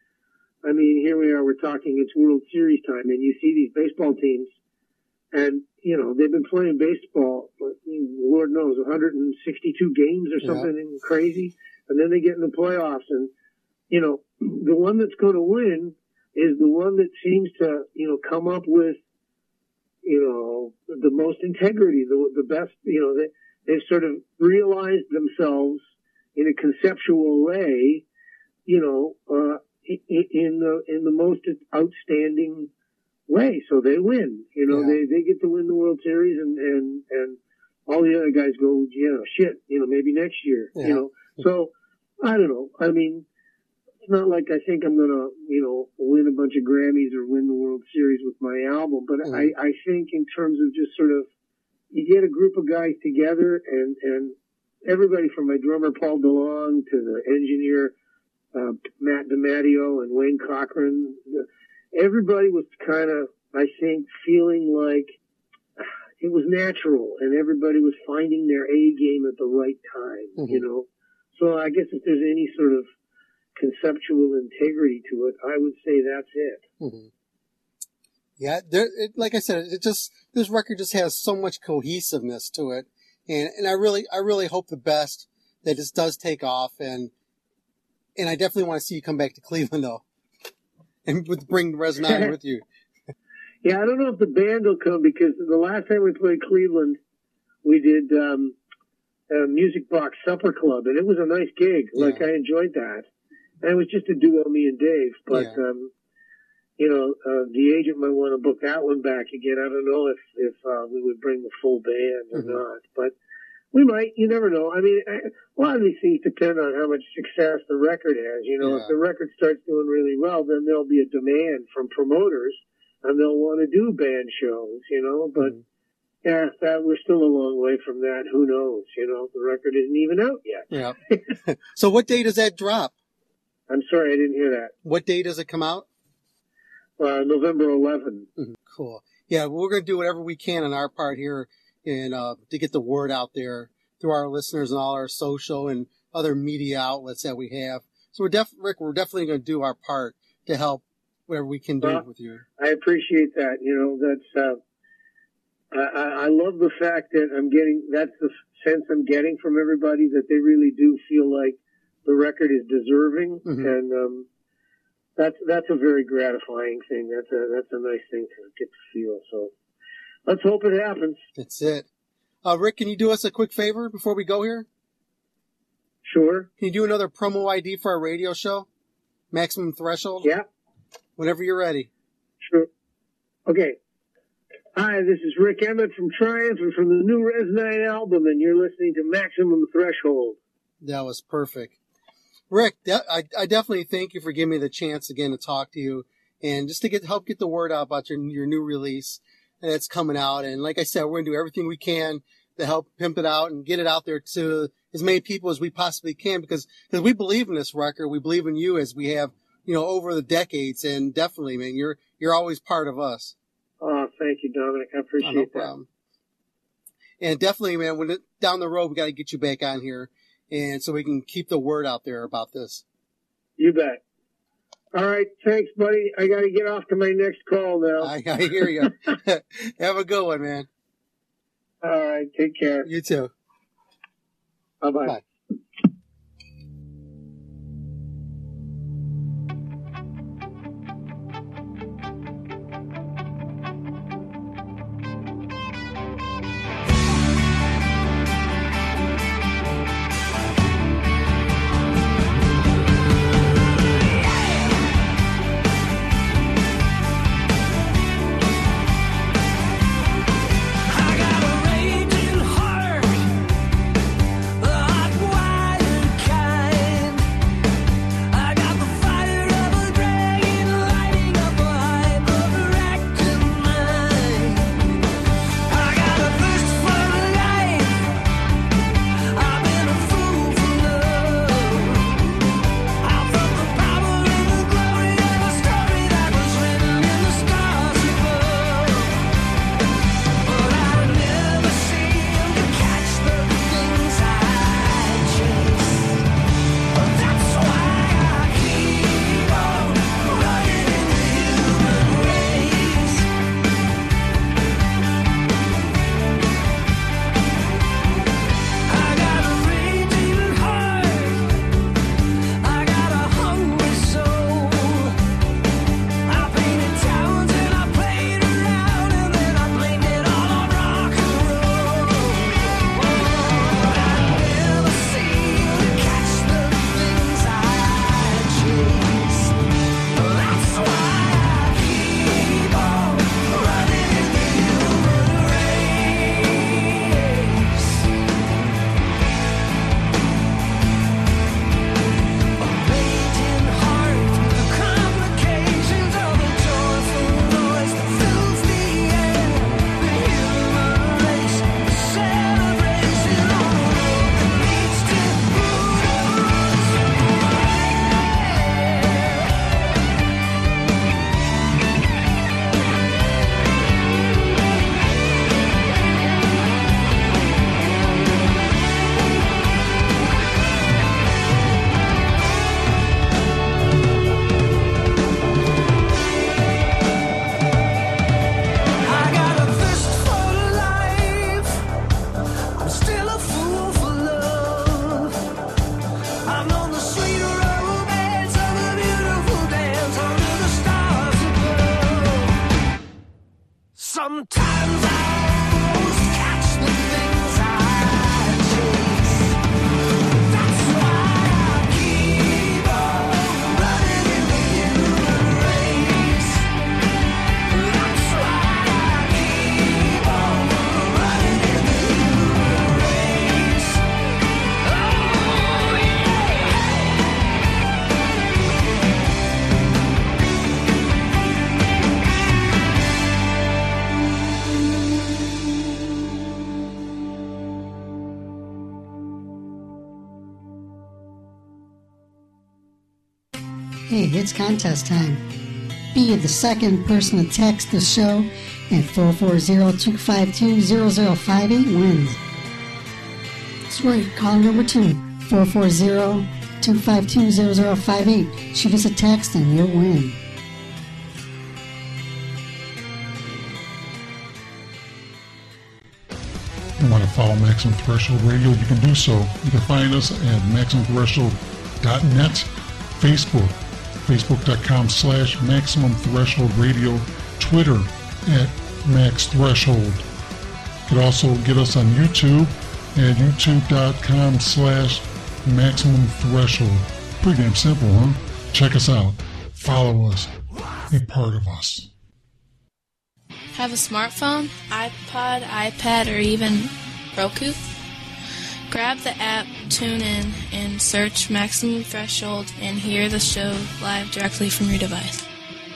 I mean, here we are, we're talking, it's World Series time, and you see these baseball teams, and, you know, they've been playing baseball, Lord knows, one hundred sixty-two games or something yeah. crazy, and then they get in the playoffs, and, you know, the one that's going to win is the one that seems to, you know, come up with, you know, the most integrity, the, the best, you know, they, they've sort of realized themselves in a conceptual way, you know, uh, in, in the, in the most outstanding way. So they win, you know, yeah. they, they get to win the World Series, and, and, and all the other guys go, you know, shit, you know, maybe next year, yeah. you know. So, I don't know. I mean, it's not like I think I'm going to, you know, win a bunch of Grammys or win the World Series with my album, but mm-hmm. I, I think in terms of just sort of, you get a group of guys together, and, and everybody from my drummer Paul DeLong to the engineer uh, Matt DiMatteo and Wayne Cochran, everybody was kind of, I think, feeling like it was natural, and everybody was finding their A game at the right time, mm-hmm. you know. So I guess if there's any sort of conceptual integrity to it, I would say that's it. Mm-hmm. Yeah, there, it, like I said, it just, this record just has so much cohesiveness to it. And, and I really, I really hope the best that this does take off. And, and I definitely want to see you come back to Cleveland though. And with, bring Resonant with you. Yeah, I don't know if the band will come, because the last time we played Cleveland, we did, um, a Music Box Supper Club, and it was a nice gig. Yeah. Like, I enjoyed that. And it was just a duo, me and Dave. But, yeah. um, you know, uh, the agent might want to book that one back again. I don't know if, if, uh, we would bring the full band or mm-hmm. not, but we might. You never know. I mean, a lot of these things depend on how much success the record has. You know, yeah. if the record starts doing really well, then there'll be a demand from promoters, and they'll want to do band shows, you know, but mm-hmm. yeah, that, we're still a long way from that. Who knows? You know, the record isn't even out yet. Yeah. So what day does that drop? I'm sorry, I didn't hear that. What day does it come out? Uh, November eleventh. Mm-hmm. Cool. Yeah, well, we're going to do whatever we can on our part here, and uh, to get the word out there through our listeners and all our social and other media outlets that we have. So we're def- Rick, we're definitely going to do our part to help whatever we can do well, with you. I appreciate that. You know, that's, uh, I, I love the fact that I'm getting, that's the sense I'm getting from everybody, that they really do feel like the record is deserving. Mm-hmm. And, um, that's, that's a very gratifying thing. That's a, that's a nice thing to get to feel. So let's hope it happens. That's it. Uh, Rick, can you do us a quick favor before we go here? Sure. Can you do another promo I D for our radio show? Maximum Threshold? Yeah. Whenever you're ready. Sure. Okay. Hi, this is Rick Emmett from Triumph and from the new Resonant album, and you're listening to Maximum Threshold. That was perfect. Rick, I, I definitely thank you for giving me the chance again to talk to you, and just to get help get the word out about your your new release that's coming out. And like I said, we're going to do everything we can to help pimp it out and get it out there to as many people as we possibly can, because because we believe in this record. We believe in you, as we have, you know, over the decades, and definitely, man, you're you're always part of us. Oh, thank you, Dominic. I appreciate oh, no that. Problem. And definitely, man, when it, down the road, we got to get you back on here, and so we can keep the word out there about this. You bet. All right, thanks, buddy. I got to get off to my next call now. I, I hear you. Have a good one, man. All right, take care. You too. Bye-bye. Bye. I got a raging heart, a hot Sometimes I almost catch the things I chase. That's why I keep on running in the human race. That's why I keep on running in the human race. Oh, yeah. Hey, it's contest time. Be the second person to text the show at four four zero, two five two, zero zero five eight wins. That's right, call number two, four four zero, two five two, zero zero five eight. Shoot us a text and you'll win. You want to follow Maximum Threshold Radio, you can do so. You can find us at maximum threshold dot net, Facebook, facebook.com slash Maximum Threshold Radio, Twitter at Max Threshold. You can also get us on YouTube at youtube.com slash Maximum Threshold. Pretty damn simple, huh? Check us out. Follow us. Be part of us. Have a smartphone, iPod, iPad, or even Roku? Grab the app, tune in, and search Maximum Threshold and hear the show live directly from your device.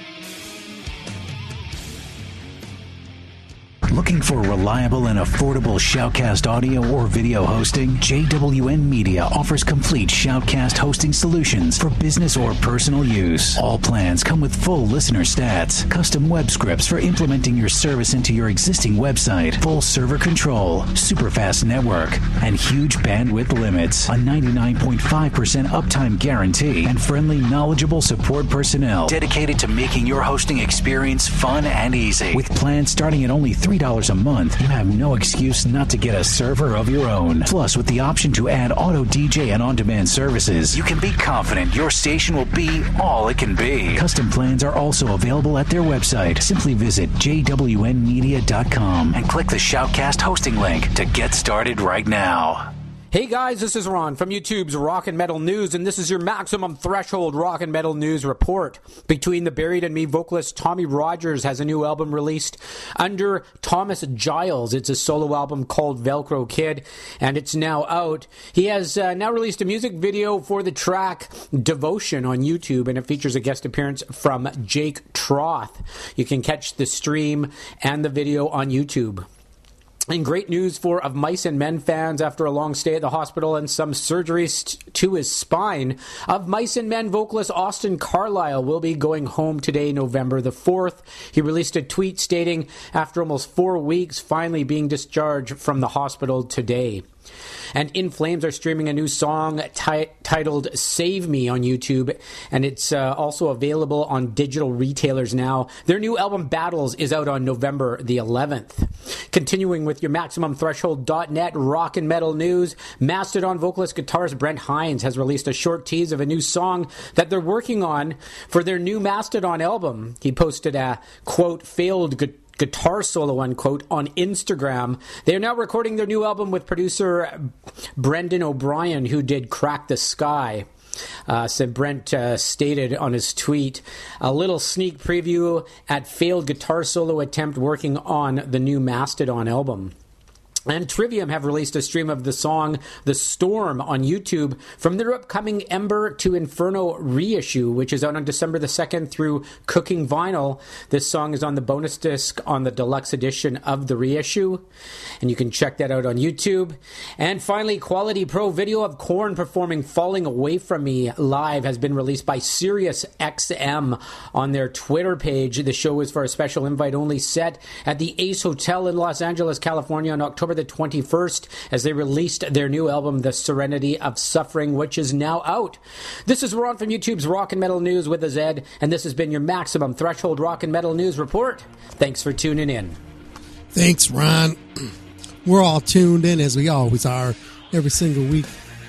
Looking for reliable and affordable Shoutcast audio or video hosting? J W N Media offers complete Shoutcast hosting solutions for business or personal use. All plans come with full listener stats, custom web scripts for implementing your service into your existing website, full server control, super fast network, and huge bandwidth limits, a ninety-nine point five percent uptime guarantee, and friendly, knowledgeable support personnel dedicated to making your hosting experience fun and easy. With plans starting at only three dollars a month, you have no excuse not to get a server of your own. Plus, with the option to add auto D J and on-demand services, you can be confident your station will be all it can be. Custom plans are also available at their website. Simply visit j w n media dot com and click the Shoutcast hosting link to get started right now. Hey guys, this is Ron from YouTube's Rock and Metal News, and this is your Maximum Threshold Rock and Metal News report. Between the Buried and Me vocalist Tommy Rogers has a new album released under Thomas Giles. It's a solo album called Velcro Kid, and it's now out. He has uh, now released a music video for the track Devotion on YouTube, and it features a guest appearance from Jake Troth. You can catch the stream and the video on YouTube. And great news for Of Mice and Men fans after a long stay at the hospital and some surgeries t- to his spine. Of Mice and Men vocalist Austin Carlisle will be going home today, November the fourth. He released a tweet stating, after almost four weeks, finally being discharged from the hospital today. And In Flames are streaming a new song t- titled Save Me on YouTube, and it's uh, also available on digital retailers now. Their new album Battles is out on November the eleventh. Continuing with your Maximum Threshold dot net rock and metal news, Mastodon vocalist guitarist Brent Hines has released a short tease of a new song that they're working on for their new Mastodon album. He posted a, quote, failed guitar guitar solo, unquote, on Instagram. They are now recording their new album with producer Brendan O'Brien, who did Crack the Sky. Uh, so Brent uh, stated on his tweet, a little sneak preview at failed guitar solo attempt working on the new Mastodon album. And Trivium have released a stream of the song The Storm on YouTube from their upcoming Ember to Inferno reissue, which is out on December the second through Cooking Vinyl. This song is on the bonus disc on the deluxe edition of the reissue, and you can check that out on YouTube. And finally, Quality Pro video of Korn performing Falling Away From Me live has been released by Sirius X M on their Twitter page. The show is for a special invite-only set at the Ace Hotel in Los Angeles, California on October the twenty-first as they released their new album, The Serenity of Suffering, which is now out. This is Ron from YouTube's Rock and Metal News with a Z, and this has been your Maximum Threshold Rock and Metal News report. Thanks for tuning in. Thanks, Ron. We're all tuned in, as we always are, every single week.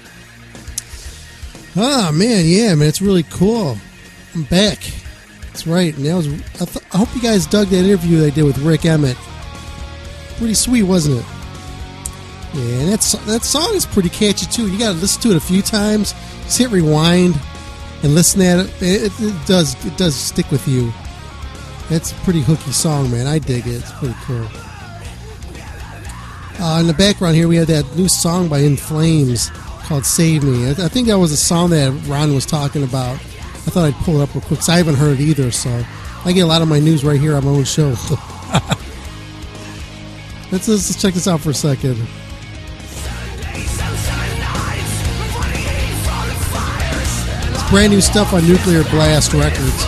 Ah, man, yeah, man, it's really cool. I'm back. That's right. And that was. I, th- I hope you guys dug that interview I did with Rick Emmett. Pretty sweet, wasn't it? Yeah, and that's, that song is pretty catchy, too. You got to listen to it a few times. Just hit rewind and listen at it. It, it. it does it does stick with you. It's a pretty hooky song, man. I dig it. It's pretty cool. Uh, in the background here, we had that new song by In Flames called Save Me. I, I think that was a song that Ron was talking about. I thought I'd pull it up real quick, because I haven't heard it either, so I get a lot of my news right here on my own show. let's, let's check this out for a second. It's brand new stuff on Nuclear Blast Records.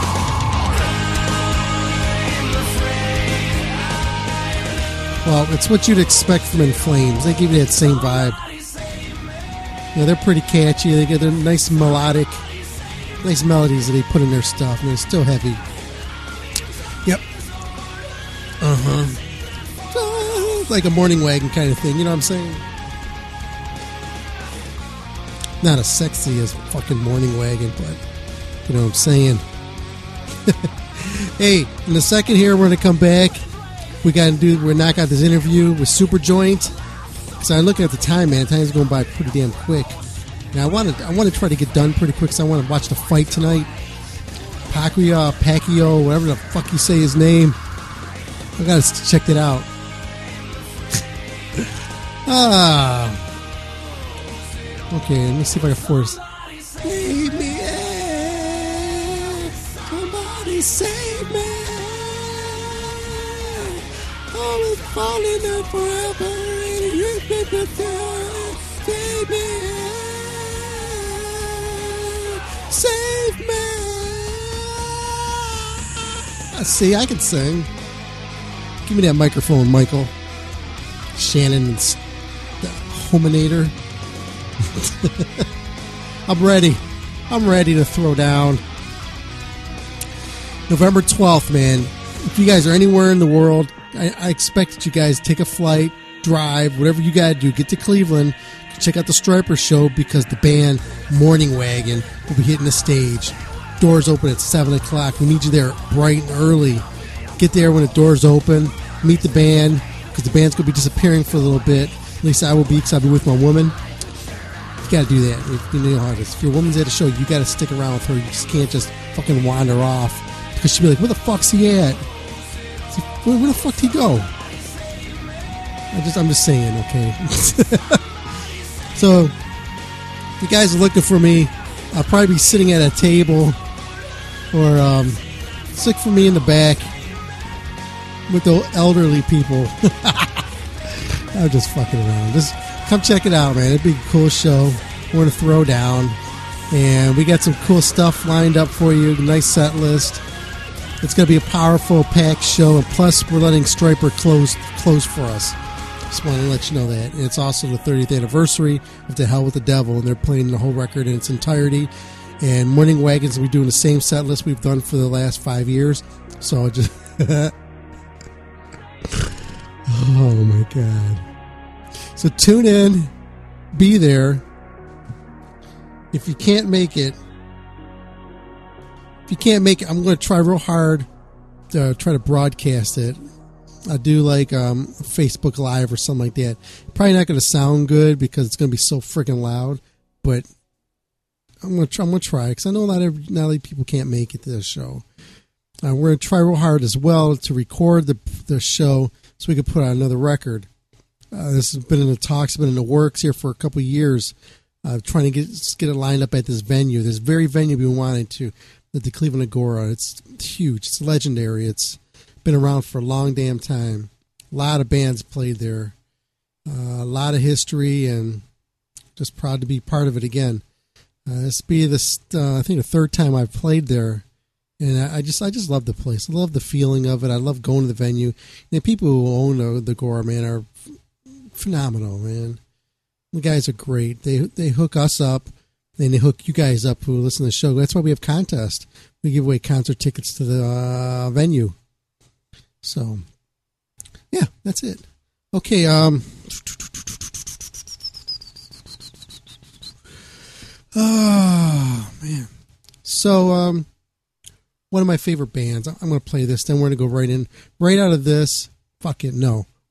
Well, it's what you'd expect from In Flames. They give you that same vibe. Yeah, they're pretty catchy. They get their nice melodic, nice melodies that they put in their stuff, and they're still heavy. Yep. Uh-huh. Like a morning wagon kind of thing, you know what I'm saying? Not as sexy as fucking morning wagon, but you know what I'm saying. Hey, in a second here, we're going to come back. We got to do. We're knock out this interview with Super Joint. So I'm looking at the time, man. Time's going by pretty damn quick. Now I want to. I want to try to get done pretty quick. Because I want to watch the fight tonight. Pacquiao, Pacquiao, whatever the fuck you say his name. I got to check it out. ah. Okay, let me see if I can force. Leave me, somebody save me. I'm falling down forever, and you make me feel, save me, save me. I see, I can sing. Give me that microphone, Michael. Shannon and the Hominator. I'm ready. I'm ready to throw down. November twelfth, man. If you guys are anywhere in the world, I, I expect that you guys take a flight, drive, whatever you got to do, get to Cleveland, check out the Striper show, because the band Morning Wagon will be hitting the stage. Doors open at seven o'clock. We need you there bright and early. Get there when the doors open. Meet the band, because the band's going to be disappearing for a little bit. At least I will be, because I'll be with my woman. You got to do that. If, you know how it is. If your woman's at a show, you got to stick around with her. You just can't just fucking wander off, because she'll be like, where the fuck's he at? Where, where the fuck did he go? I just, I'm just saying, okay? So, if you guys are looking for me, I'll probably be sitting at a table, or um, sit for me in the back with the elderly people. I'm just fucking around. Just come check it out, man. It'd be a cool show. We're going to throw down. And we got some cool stuff lined up for you. Nice set list. It's going to be a powerful, packed show. And plus, we're letting Striper close close for us. Just want to let you know that. And it's also the thirtieth anniversary of To Hell with the Devil. And they're playing the whole record in its entirety. And Morning Wagons will be doing the same set list we've done for the last five years. So just... Oh my God. So tune in, be there. If you can't make it, if you can't make it, I'm going to try real hard to try to broadcast it. I do like um, Facebook Live or something like that. Probably not going to sound good because it's going to be so freaking loud, but I'm going to try, I'm going to try because I know not every, not every people can't make it to the show. Uh, we're going to try real hard as well to record the the show so we could put out another record. Uh, this has been in the talks, been in the works here for a couple of years, uh, trying to get get it lined up at this venue. This very venue we've been wanting to, at the Cleveland Agora. It's huge. It's legendary. It's been around for a long damn time. A lot of bands played there. Uh, a lot of history, and just proud to be part of it again. Uh, this will be this, uh, I think, the third time I've played there. And I just, I just love the place. I love the feeling of it. I love going to the venue. And the people who own the, the Agora, man, are phenomenal, man. The guys are great. They they hook us up, and they hook you guys up who listen to the show. That's why we have contests. We give away concert tickets to the uh, venue. So, yeah, that's it. Okay. Um. Oh man. So um. One of my favorite bands. I'm going to play this, then we're going to go right in, right out of this. Fuck it, no.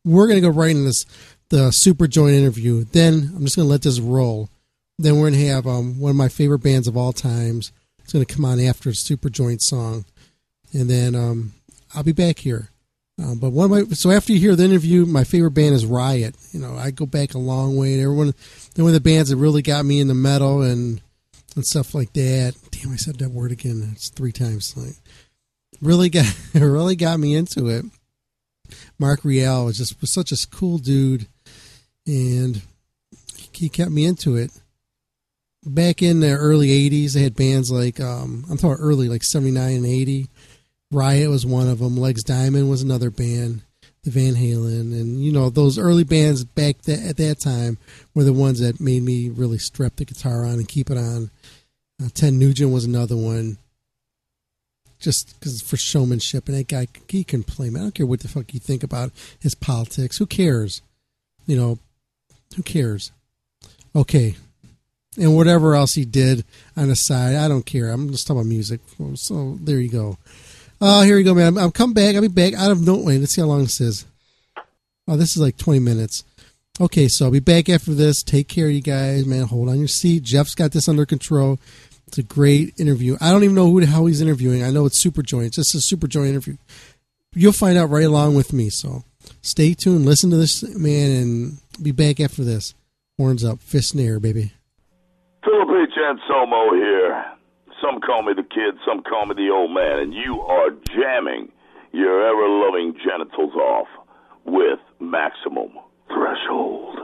we're going to go right into this, the Super Joint interview. Then I'm just going to let this roll. Then we're going to have um, one of my favorite bands of all times. It's going to come on after the Super Joint song. And then um, I'll be back here. Um, but one of my, so after you hear the interview, my favorite band is Riot. You know, I go back a long way. Everyone, they're one of the bands that really got me into metal and and stuff like that. Damn, I said that word again. It's three times tonight. Really got, really got me into it. Mark Riel was just was such a cool dude, and he kept me into it. Back in the early eighties, they had bands like, um, I'm talking early, like seventy-nine and eighty. Riot was one of them. Legs Diamond was another band. The Van Halen. And, you know, those early bands back th- at that time were the ones that made me really strap the guitar on and keep it on. Uh, Ted Nugent was another one. Just because for showmanship. And that guy, he can play, man. I don't care what the fuck you think about his politics. Who cares? You know, who cares? Okay. And whatever else he did on the side, I don't care. I'm just talking about music. So there you go. Oh, here we go, man. I'm, I'm coming back. I'll be back out of no way. Let's see how long this is. Oh, this is like twenty minutes. Okay, so I'll be back after this. Take care, you guys, man. Hold on your seat. Jeff's got this under control. It's a great interview. I don't even know who how he's interviewing. I know it's Super Joint. It's just a Super Joint interview. You'll find out right along with me. So stay tuned. Listen to this, man, and be back after this. Horns up. Fist in the air, baby. Philip H. Anselmo here. Some call me the kid, some call me the old man, and you are jamming your ever-loving genitals off with Maximum Threshold.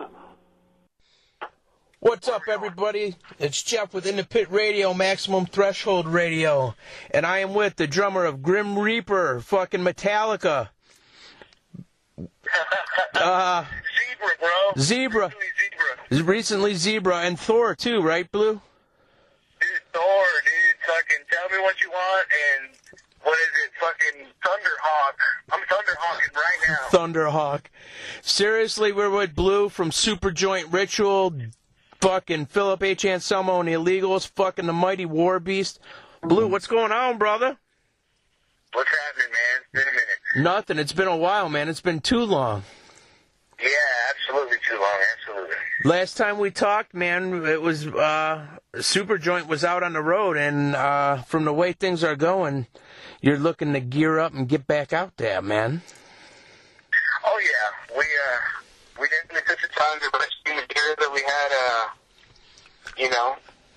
What's up, everybody? It's Jeff with In the Pit Radio, Maximum Threshold Radio, and I am with the drummer of Grim Reaper, fucking Metallica. Uh, Zebra, bro. Zebra. Recently Zebra. Recently Zebra, and Thor, too, right, Blue? Dude, Thor, dude. Fucking tell me what you want, and what is it? Fucking Thunderhawk. I'm Thunderhawking right now. Thunderhawk. Seriously, we're with Blue from Super Joint Ritual, fucking Philip H. Anselmo and the Illegals, fucking the Mighty War Beast. Blue, what's going on, brother? What's happening, man? It's been a minute. Nothing. It's been a while, man. It's been too long. Yeah, absolutely too long, absolutely. Last time we talked, man, it was, uh, Super Joint was out on the road, and, uh, from the way things are going, you're looking to gear up and get back out there, man. Oh, yeah. We, uh, we definitely took the time to rest the material that we had, uh, you know,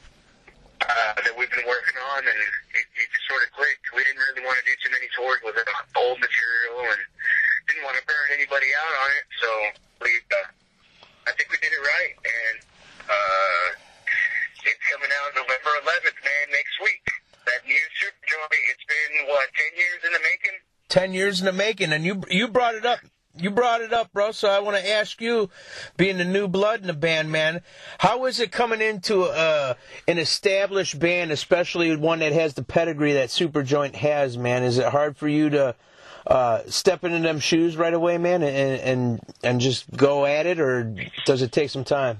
uh, that we've been working on, and it, it just sort of clicked. We didn't really want to do too many tours with old material, and didn't want to burn anybody out on it, so we, uh, I think we did it right, and, uh, it's coming out November eleventh, man, next week. That new Super Joint, it's been, what, ten years in the making? Ten years in the making, and you you brought it up. You brought it up, bro, so I want to ask you, being the new blood in the band, man, how is it coming into uh, an established band, especially one that has the pedigree that Super Joint has, man? Is it hard for you to uh, step into them shoes right away, man, and, and, and just go at it, or does it take some time?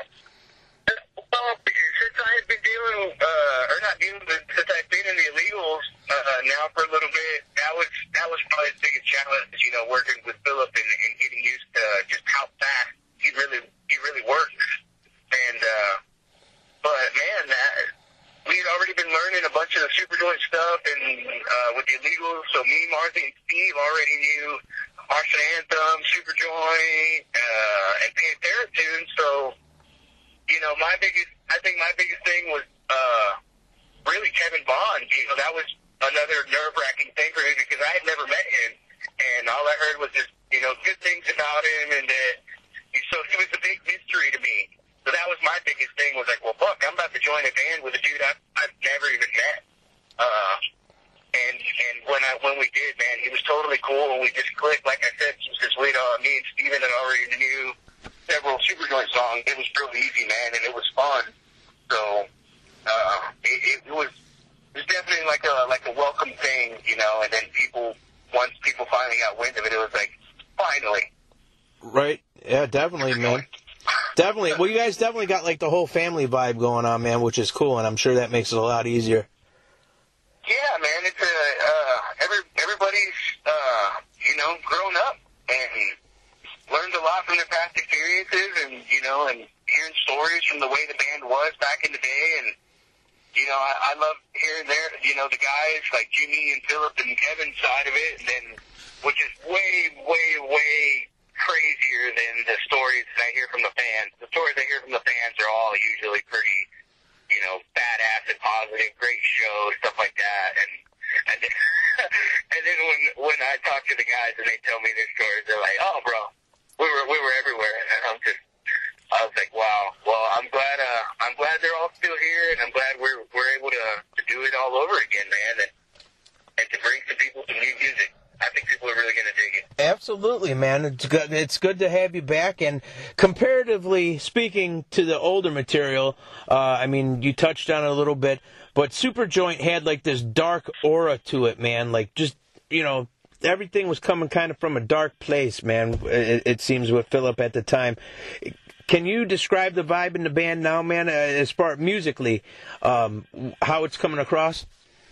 Well, since I had been dealing, uh, or not dealing, but since I've been in the Illegals uh, now for a little bit, that was that was probably the biggest challenge, you know, working with Philip and, and getting used to just how fast he really he really works. And uh, but man, that we had already been learning a bunch of the Super Joint stuff, and uh, with the Illegals, so me, Martha, and Steve already knew Arson Anthem, Super Joint, uh, and Pantera tunes, so. You know, my biggest, I think my biggest thing was, uh, really Kevin Bond. You know, that was another nerve-wracking thing for me because I had never met him. And all I heard was just, you know, good things about him. And, uh, so he was a big mystery to me. So that was my biggest thing was like, well, fuck, I'm about to join a band with a dude I've, I've never even met. Uh, and, and when I, when we did, man, he was totally cool and we just clicked. Like I said, since we, uh, me and Steven had already knew several Super Joint songs. It was real easy, man, and it was fun. So uh, it, it was it was definitely like a like a welcome thing, you know. And then people, once people finally got wind of it, it was like finally. Right? Yeah, definitely, man. Definitely. Well, you guys definitely got like the whole family vibe going on, man, which is cool, and I'm sure that makes it a lot easier. Yeah, man. It's a uh, every everybody's uh, you know grown up and. their past experiences and, you know, and hearing stories from the way the band was back in the day. And, you know, I, I love hearing their, you know, the guys like Jimmy and Philip and Kevin's side of it, and then, which is way, way, way crazier than the stories that I hear from the fans. The stories I hear from the fans are all usually pretty, you know, badass and positive, great shows, stuff like that. And and then, and then when when I talk to the guys and they tell me their stories, they're like, "Oh, bro, we were we were everywhere." And I'm just, I was like, "Wow." Well, I'm glad uh I'm glad they're all still here, and I'm glad we're we're able to to do it all over again, man, and and to bring some people some new music. I think people are really going to dig it. Absolutely, man. It's good. It's good to have you back. And comparatively speaking to the older material, uh, I mean, you touched on it a little bit, but Superjoint had like this dark aura to it, man. Like just, you know, everything was coming kind of from a dark place, man. It, it seems with Philip at the time. Can you describe the vibe in the band now, man, as far as musically, um, how it's coming across?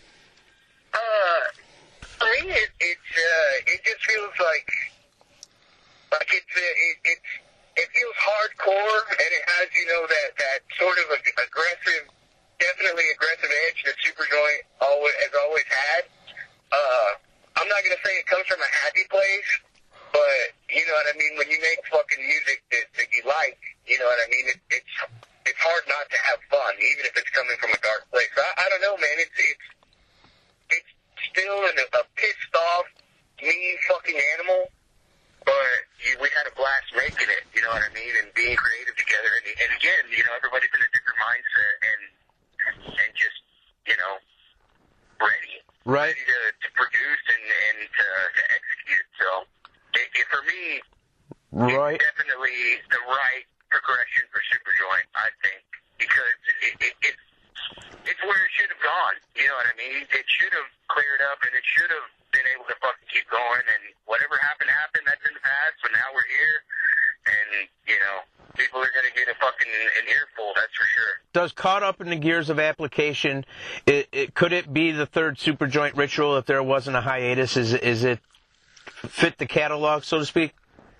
Uh, for me, it, it's uh, it just feels like like it's uh, it, it's it feels hardcore, and it has, you know, that that sort of aggressive, definitely aggressive edge that Superjoint always has always had. Uh, I'm not gonna say it comes from a happy place, but you know what I mean. When you make fucking music that, that you like, you know what I mean. It, it's it's hard not to have fun, even if it's coming from a dark place. I, I don't know, man. It's it's it's still an, a pissed off, mean fucking animal, but you, we had a blast making it, you know what I mean, and being creative together. And, and again, you know, everybody's in a different mindset and and just, you know, ready, right, ready to, to produce and, and to, to execute. So it, it, for me, right, it's definitely the right progression for Superjoint, I think, because it, it, it it's where it should have gone. You know what I mean? It should have cleared up, and it should have been able to fucking keep going. And whatever happened, happened. That's in the past. But now we're here, and you know, people are gonna get a fucking an earful. That's for sure. Does Caught Up in the Gears of Application, it, it, could it be the third Superjoint ritual if there wasn't a hiatus? Is is it fit the catalog, so to speak?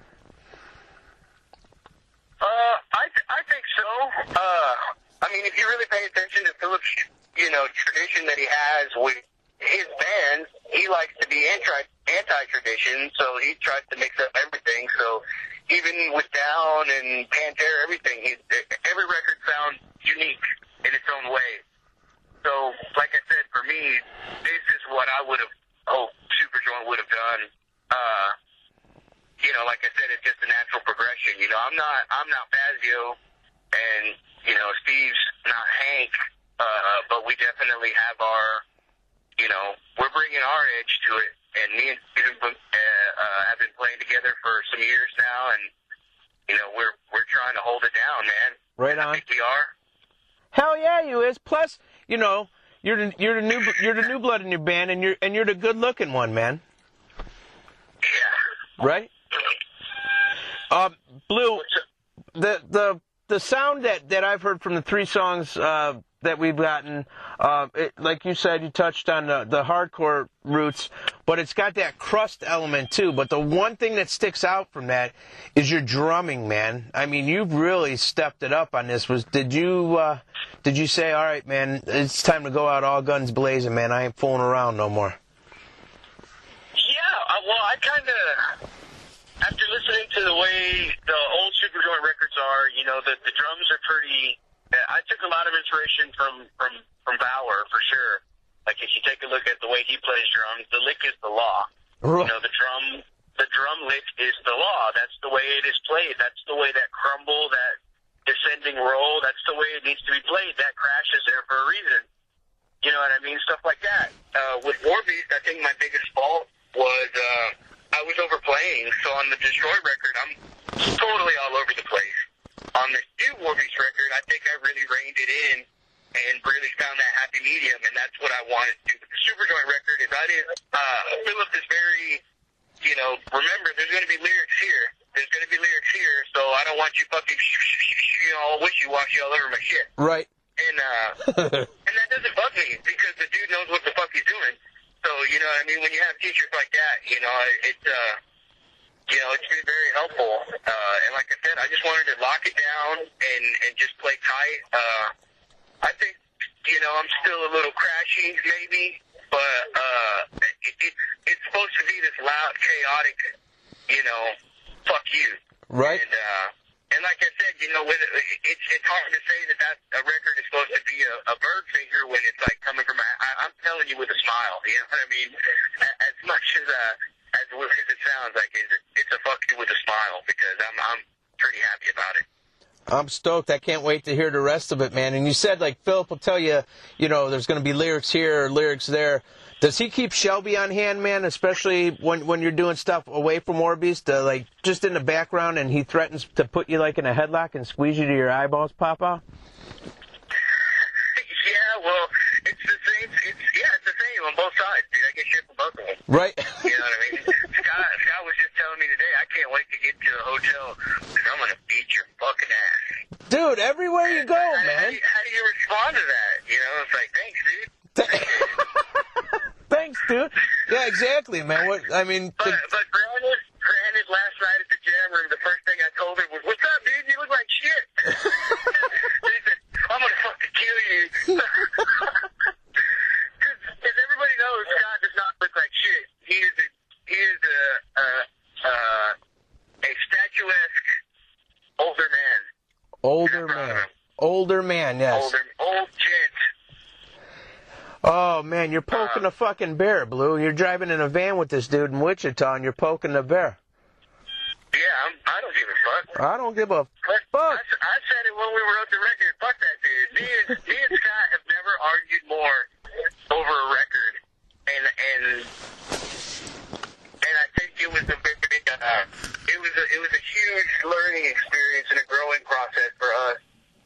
Uh, I th- I think so. Uh, I mean, if you really pay attention to Philip's, you know, tradition that he has with his band, he likes to be anti anti tradition, so he tries to mix up everything. So even with Down and Pantera, everything, he every record sounds unique in its own way. So, like I said, for me, this is what I would have hoped Superjoint would have done. Uh, you know, like I said, it's just a natural progression. You know, I'm not, I'm not Fazio, and you know, Steve's not Hank, uh, but we definitely have our, you know, we're bringing our edge to it. And me and Steve uh, uh, have been playing together for some years now, and you know, we're we're trying to hold it down, man. Right on. I think we are. Hell yeah, you is. Plus, you know, you're the you're the new you're the new blood in your band, and you're and you're the good looking one, man. Yeah. Right. Uh, Blue, the the the sound that, that I've heard from the three songs uh, that we've gotten, uh, it, like you said, you touched on the, the hardcore roots, but it's got that crust element too. But the one thing that sticks out from that is your drumming, man. I mean, you've really stepped it up on this. Was did you uh, did you say, all right, man, it's time to go out all guns blazing, man? I ain't fooling around no more. Yeah, uh, well, I kind of. After listening to the way the old Superjoint records are, you know, the, the drums are pretty... I took a lot of inspiration from, from, from Bauer, for sure. Like, if you take a look at the way he plays drums, the lick is the law. Right. You know, the drum the drum lick is the law. That's the way it is played. That's the way that crumble, that descending roll, that's the way it needs to be played. That crash is there for a reason. You know what I mean? Stuff like that. Uh, with Warbeast, I think my biggest fault was... Uh, I was overplaying, so on the Destroy record, I'm totally all over the place. On the new Warbeast record, I think I really reined it in and really found that happy medium, and that's what I wanted to do. With the Superjoint record is I didn't, uh, Philip is very, you know, remember, there's going to be lyrics here. There's going to be lyrics here, so I don't want you fucking, you know, all wishy-washy all over my shit. Right. And, uh, and that doesn't bug me, because the dude knows what the fuck he's doing. So, you know what I mean? When you have teachers like that, you know, it's, uh, you know, it's been very helpful. Uh, and like I said, I just wanted to lock it down and, and just play tight. Uh, I think, you know, I'm still a little crashy, maybe, but uh, it, it, it's supposed to be this loud, chaotic, you know, fuck you. Right. And, uh, and like I said, you know, with it, it's it's hard to say that that a record is supposed to be a, a bird figure when it's like coming from. A, I, I'm telling you with a smile. You know what I mean? As much as uh, as weird as it sounds, like it's, it's a fuck you with a smile because I'm I'm pretty happy about it. I'm stoked. I can't wait to hear the rest of it, man. And you said, like, Philip will tell you, you know, there's going to be lyrics here or lyrics there. Does he keep Shelby on hand, man, especially when when you're doing stuff away from Warbeast, uh, like, just in the background, and he threatens to put you, like, in a headlock and squeeze you to your eyeballs pop out? Yeah, well, it's the same. It's, yeah, it's the same on both sides, dude. I get shit from both of them. Right. You know what I mean? Scott, Scott was just telling me today, I can't wait to get to the hotel because I'm going to beat your fucking ass. Dude, everywhere you go, how, man. How do, you, how do you respond to that? You know, it's like, thanks, dude. Thanks, dude. Yeah, exactly, man. What I mean, But, the, but granted, granted, last night at the gym room, the first thing I told her was, "What's up, dude? You look like shit." He said, "I'm gonna fucking kill you." Because everybody knows Scott does not look like shit. He is a, he is a, a, a, a statuesque older man. older man. Older man, yes. Older, old gent. Oh, man, you're poking a fucking bear, Blue. You're driving in a van with this dude in Wichita, and you're poking the bear. Yeah, I'm, I don't give a fuck. I don't give a But fuck. I, I said it when we wrote the record. Fuck that dude. Me and, me and Scott have never argued more over a record, and and and I think it was a big, big uh, it was a it was a huge learning experience and a growing process for us.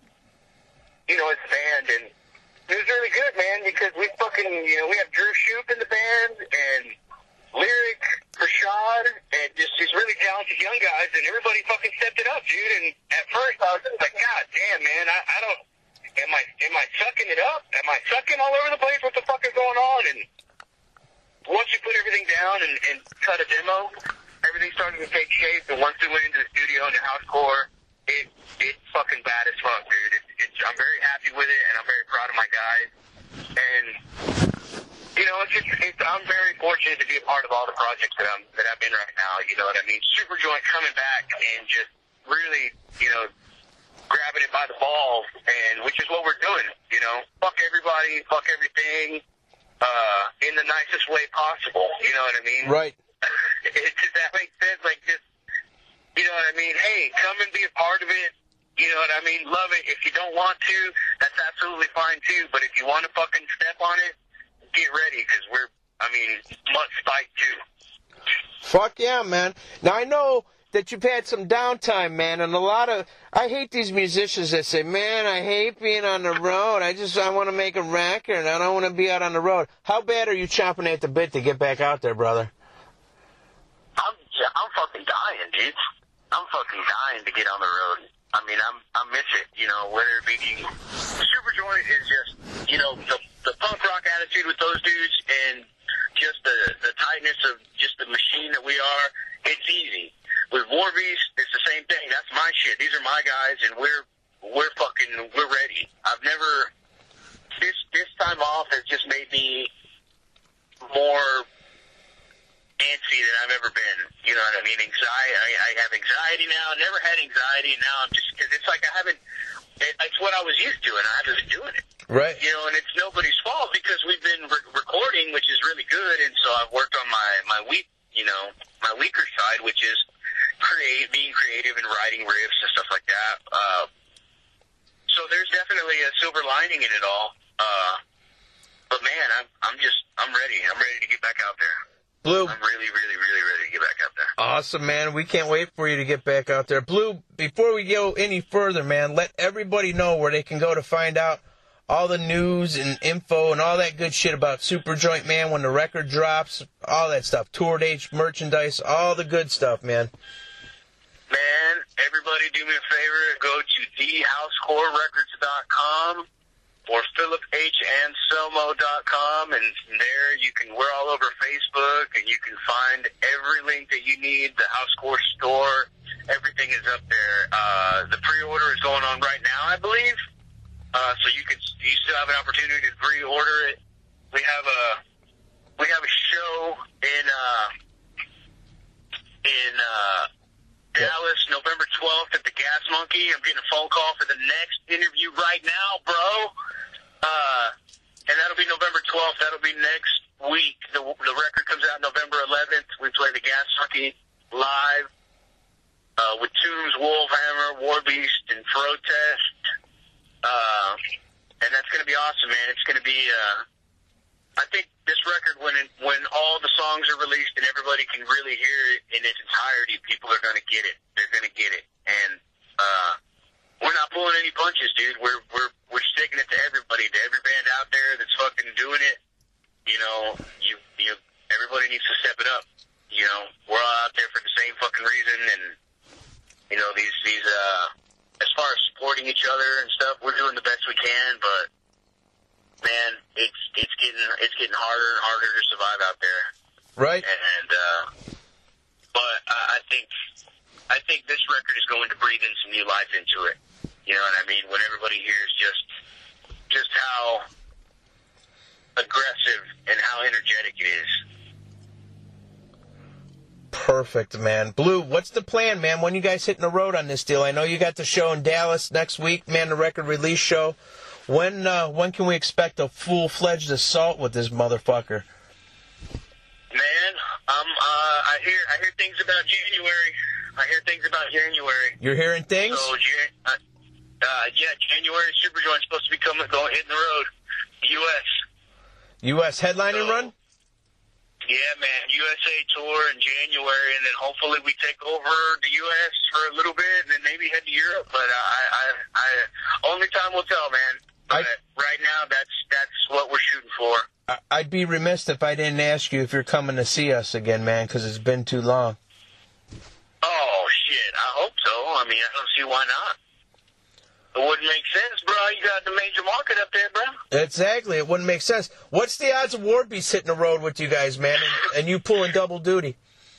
You know, as a band, and it was really good, man, because we fucking, you know, we have Drew Shoup in the band, and Lyric, Rashad, and just these really talented young guys, and everybody fucking stepped it up, dude. And at first I was like, God damn, man, I, I don't, am I, am I sucking it up? Am I sucking all over the place? What the fuck is going on? And once you put everything down and, and cut a demo, everything started to take shape, and once we went into the studio and the housecore, it, it's fucking bad as fuck, dude. It, it's, I'm very happy with it, and I'm very proud of my guys. And, you know, it's just, it's, I'm very fortunate to be a part of all the projects that I'm, that I'm in right now, you know what I mean? Superjoint coming back and just really, you know, grabbing it by the balls, and which is what we're doing, you know? Fuck everybody, fuck everything, uh, in the nicest way possible, you know what I mean? Right. It, does that make sense? Like, just, you know what I mean? Hey, come and be a part of it. You know what I mean? Love it. If you don't want to, that's absolutely fine too. But if you want to fucking step on it, get ready, because we're, I mean, must fight too. Fuck yeah, man. Now, I know that you've had some downtime, man, and a lot of, I hate these musicians that say, man, I hate being on the road. I just, I want to make a record. I don't want to be out on the road. How bad are you chomping at the bit to get back out there, brother? I'm, I'm fucking dying, dude. I'm fucking dying to get on the road. I mean, I'm, I miss it, you know, whether it be Superjoint is just, you know, the, the punk rock attitude with those dudes and just the, the tightness of just the machine that we are, it's easy. With Warbeast, it's the same thing. That's my shit. These are my guys, and we're, we're fucking, we're ready. I've never, this, this time off has just made me more antsy than I've ever been. You know what I mean? Anxiety. I, I have anxiety now. Never had anxiety. Now I'm just, because it's like I haven't, it, it's what I was used to, and I haven't been doing it. Right. You know, and it's nobody's fault because we've been re- recording, which is really good, and so I've worked on my, my weak, you know, my weaker side, which is create, being creative and writing riffs and stuff like that. Uh, so there's definitely a silver lining in it all. Uh, but man, I'm, I'm just, I'm ready. I'm ready to get back out there. Blue. I'm really, really, really ready to get back out there. Awesome, man. We can't wait for you to get back out there. Blue, before we go any further, man, let everybody know where they can go to find out all the news and info and all that good shit about Superjoint, man, when the record drops, all that stuff. Tour dates, merchandise, all the good stuff, man. Man, everybody do me a favor. Go to the house core records dot com. or philip h anselmo dot com, and there you can, we're all over Facebook, and you can find every link that you need, the Housecore store, everything is up there. Uh, the pre-order is going on right now, I believe, uh, so you can, you still have an opportunity to pre-order it. We have a, we have a show in, uh, in, uh, Dallas, November twelfth at the Gas Monkey. I'm getting a phone call for the next interview right now, bro. Uh, and that'll be November twelfth. That'll be next week. The, the record comes out November eleventh. We play the Gas Monkey live uh, with Tombs, Wolfhammer, Warbeast, and Protest. Uh, and that's going to be awesome, man. It's going to be, uh, I think this record, when it, when all the songs are released and everybody can really hear it in its entirety, people are going to get it. They're going to get it. And uh, we're not pulling any punches, dude. We're we're we're sticking it to everybody, to every band out there that's fucking doing it. You know, you you everybody needs to step it up. You know, we're all out there for the same fucking reason, and you know these these uh, as far as supporting each other and stuff, we're doing the best we can, but. Man, it's it's getting it's getting harder and harder to survive out there. Right. And uh, but I think I think this record is going to breathe in some new life into it. You know what I mean? When everybody hears just just how aggressive and how energetic it is. Perfect, man. Blue, what's the plan, man? When you guys hitting the road on this deal? I know you got the show in Dallas next week, man. The record release show. When uh, when can we expect a full-fledged assault with this motherfucker? Man, um, uh, I hear I hear things about January. I hear things about January. You're hearing things? So, uh, uh, yeah, January Superjoint's supposed to be coming, going hitting the road. U S U S headlining so, run? Yeah, man. U S A tour in January, and then hopefully we take over the U S for a little bit, and then maybe head to Europe. But uh, I, I, I, only time will tell, man. But I, right now, that's that's what we're shooting for. I'd be remiss if I didn't ask you if you're coming to see us again, man, because it's been too long. Oh, shit. I hope so. I mean, I don't see why not. It wouldn't make sense, bro. You got the major market up there, bro. Exactly. It wouldn't make sense. What's the odds of Warbeast hitting the road with you guys, man, and, and you pulling double duty?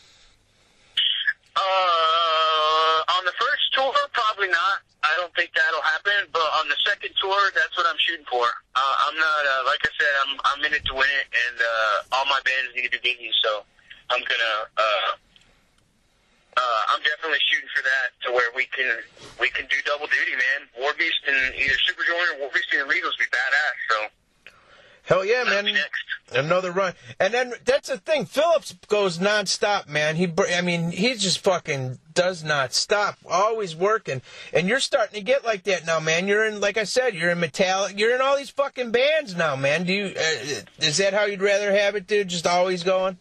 Uh, on the first tour, probably not. I don't think that'll happen. But on the second tour, that's what I'm shooting for. Uh, I'm not, uh, like I said, I'm I'm in it to win it, and uh, all my bands need to dig me, so I'm gonna. Uh, uh, I'm definitely shooting for that, to where we can we can do double duty, man. Warbeast and either Superjoint or Warbeast and Illegals be badass. So. Hell yeah, man. Another run. And then that's the thing. Phillips goes nonstop, man. He, I mean, he just fucking does not stop. Always working. And you're starting to get like that now, man. You're in, like I said, you're in Metallica. You're in all these fucking bands now, man. Do you, uh, is that how you'd rather have it, dude? Just always going?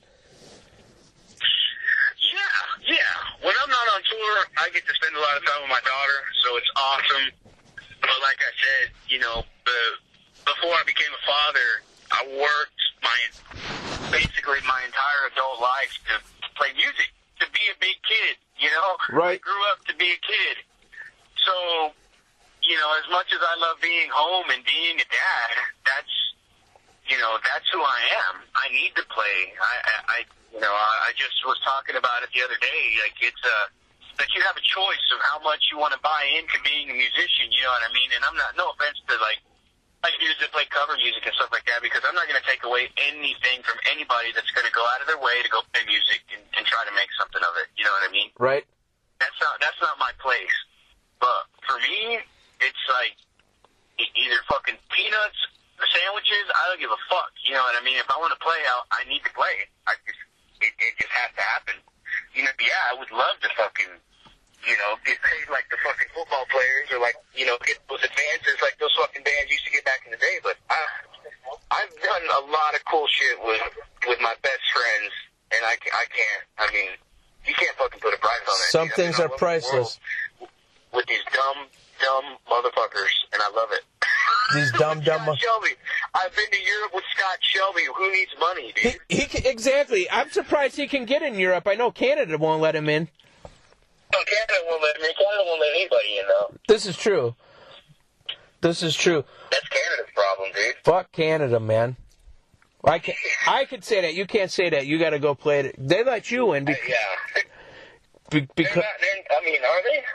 Yeah, yeah. When I'm not on tour, I get to spend a lot of time with my daughter, so it's awesome. But like I said, you know, the... before I became a father, I worked my basically my entire adult life to play music, to be a big kid, you know? Right. I grew up to be a kid. So, you know, as much as I love being home and being a dad, that's, you know, that's who I am. I need to play. I, I, I you know, I, I just was talking about it the other day. Like, it's a, that you have a choice of how much you want to buy into being a musician, you know what I mean? And I'm not, no offense to, like, like dudes that play cover music and stuff like that, because I'm not going to take away anything from anybody that's going to go out of their way to go play music and, and try to make something of it. You know what I mean? Right. That's not that's not my place. But for me, it's like e- either fucking peanuts or sandwiches. I don't give a fuck. You know what I mean? If I want to play, I, I need to play. I just it, it just has to happen. You know? Yeah, I would love to fucking. You know, get paid like the fucking football players, or like, you know, get those advances like those fucking bands used to get back in the day. But I, I've done a lot of cool shit with with my best friends, and I, I can't. I mean, you can't fucking put a price on that. Some dude. things I mean, are priceless. With these dumb, dumb motherfuckers, and I love it. These dumb, dumb. Scott Shelby. I've been to Europe with Scott Shelby. Who needs money, dude? He, he can, exactly. I'm surprised he can get in Europe. I know Canada won't let him in. No, Canada won't let me. Canada won't let anybody in, though. This is true. This is true. That's Canada's problem. dude. Fuck Canada, man. I can I could say that. You can't say that. You got to go play it. They let you in. Be- Uh, yeah. be- because They're not, they're, I mean, are they?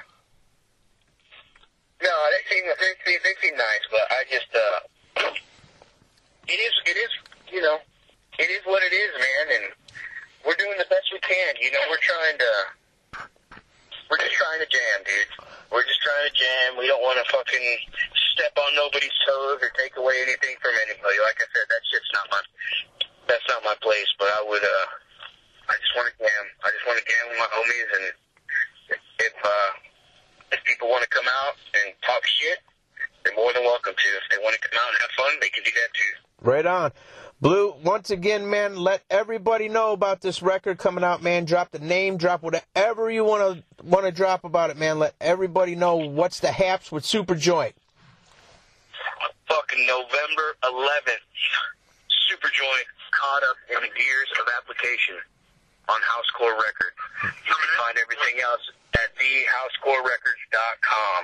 No, they seem they, seem- they seem nice, but I just uh, it is it is you know it is what it is, man, and we're doing the best we can. You know, we're trying to we're just trying to jam, dude. We're just trying to jam. We don't want to fucking step on nobody's toes or take away anything from anybody. Like I said, that shit's not my that's not my place. But I would uh, I just want to jam. I just want to jam with my homies, and if uh. If people want to come out and talk shit, they're more than welcome to. If they want to come out and have fun, they can do that too. right on. Blue, once again, man, let everybody know about this record coming out, man. Drop the name, drop whatever you want to want to drop about it, man. Let everybody know what's the haps with Superjoint. Fucking November eleventh, Superjoint caught up in the gears of application on Housecore Record. You can find everything else at the housecore records dot com.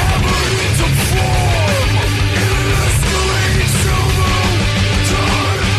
Escalating to the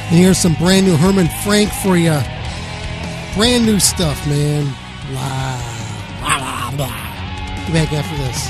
And here's some brand new Herman Frank for you. Brand new stuff, man. Blah, blah, blah, blah. Be back after this.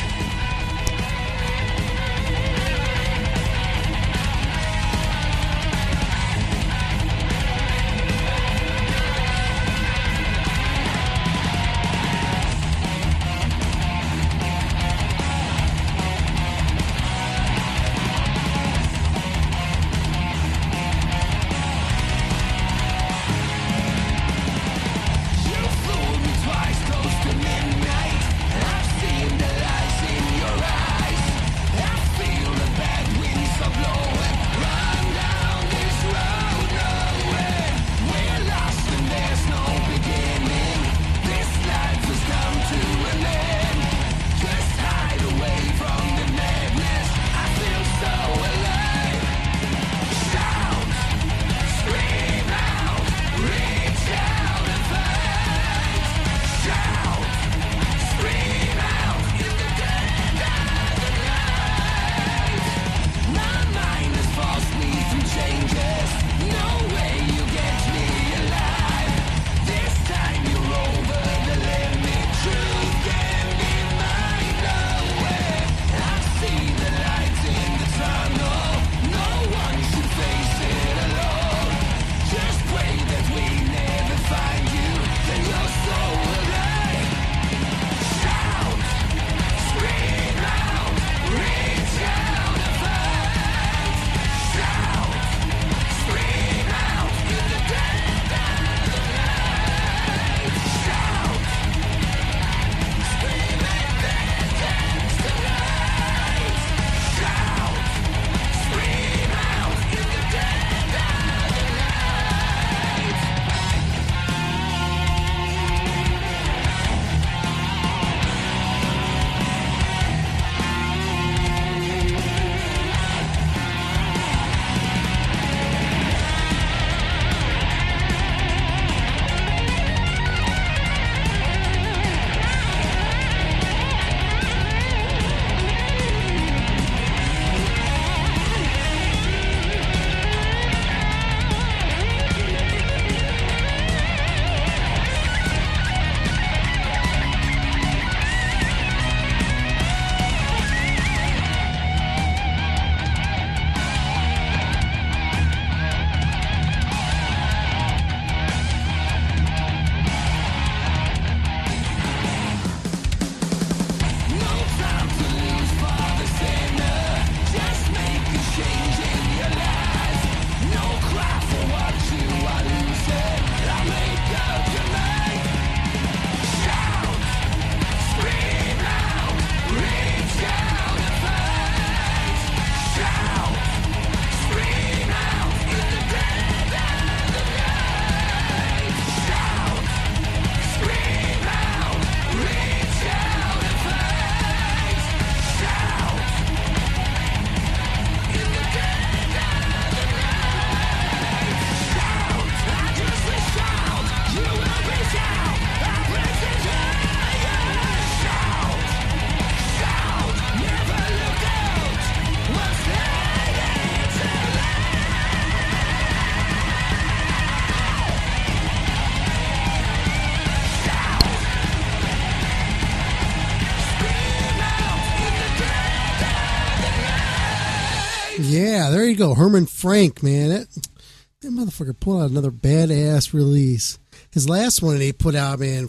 Yeah, there you go. Herman Frank, man. That, that motherfucker pulled out another badass release. His last one he put out, man,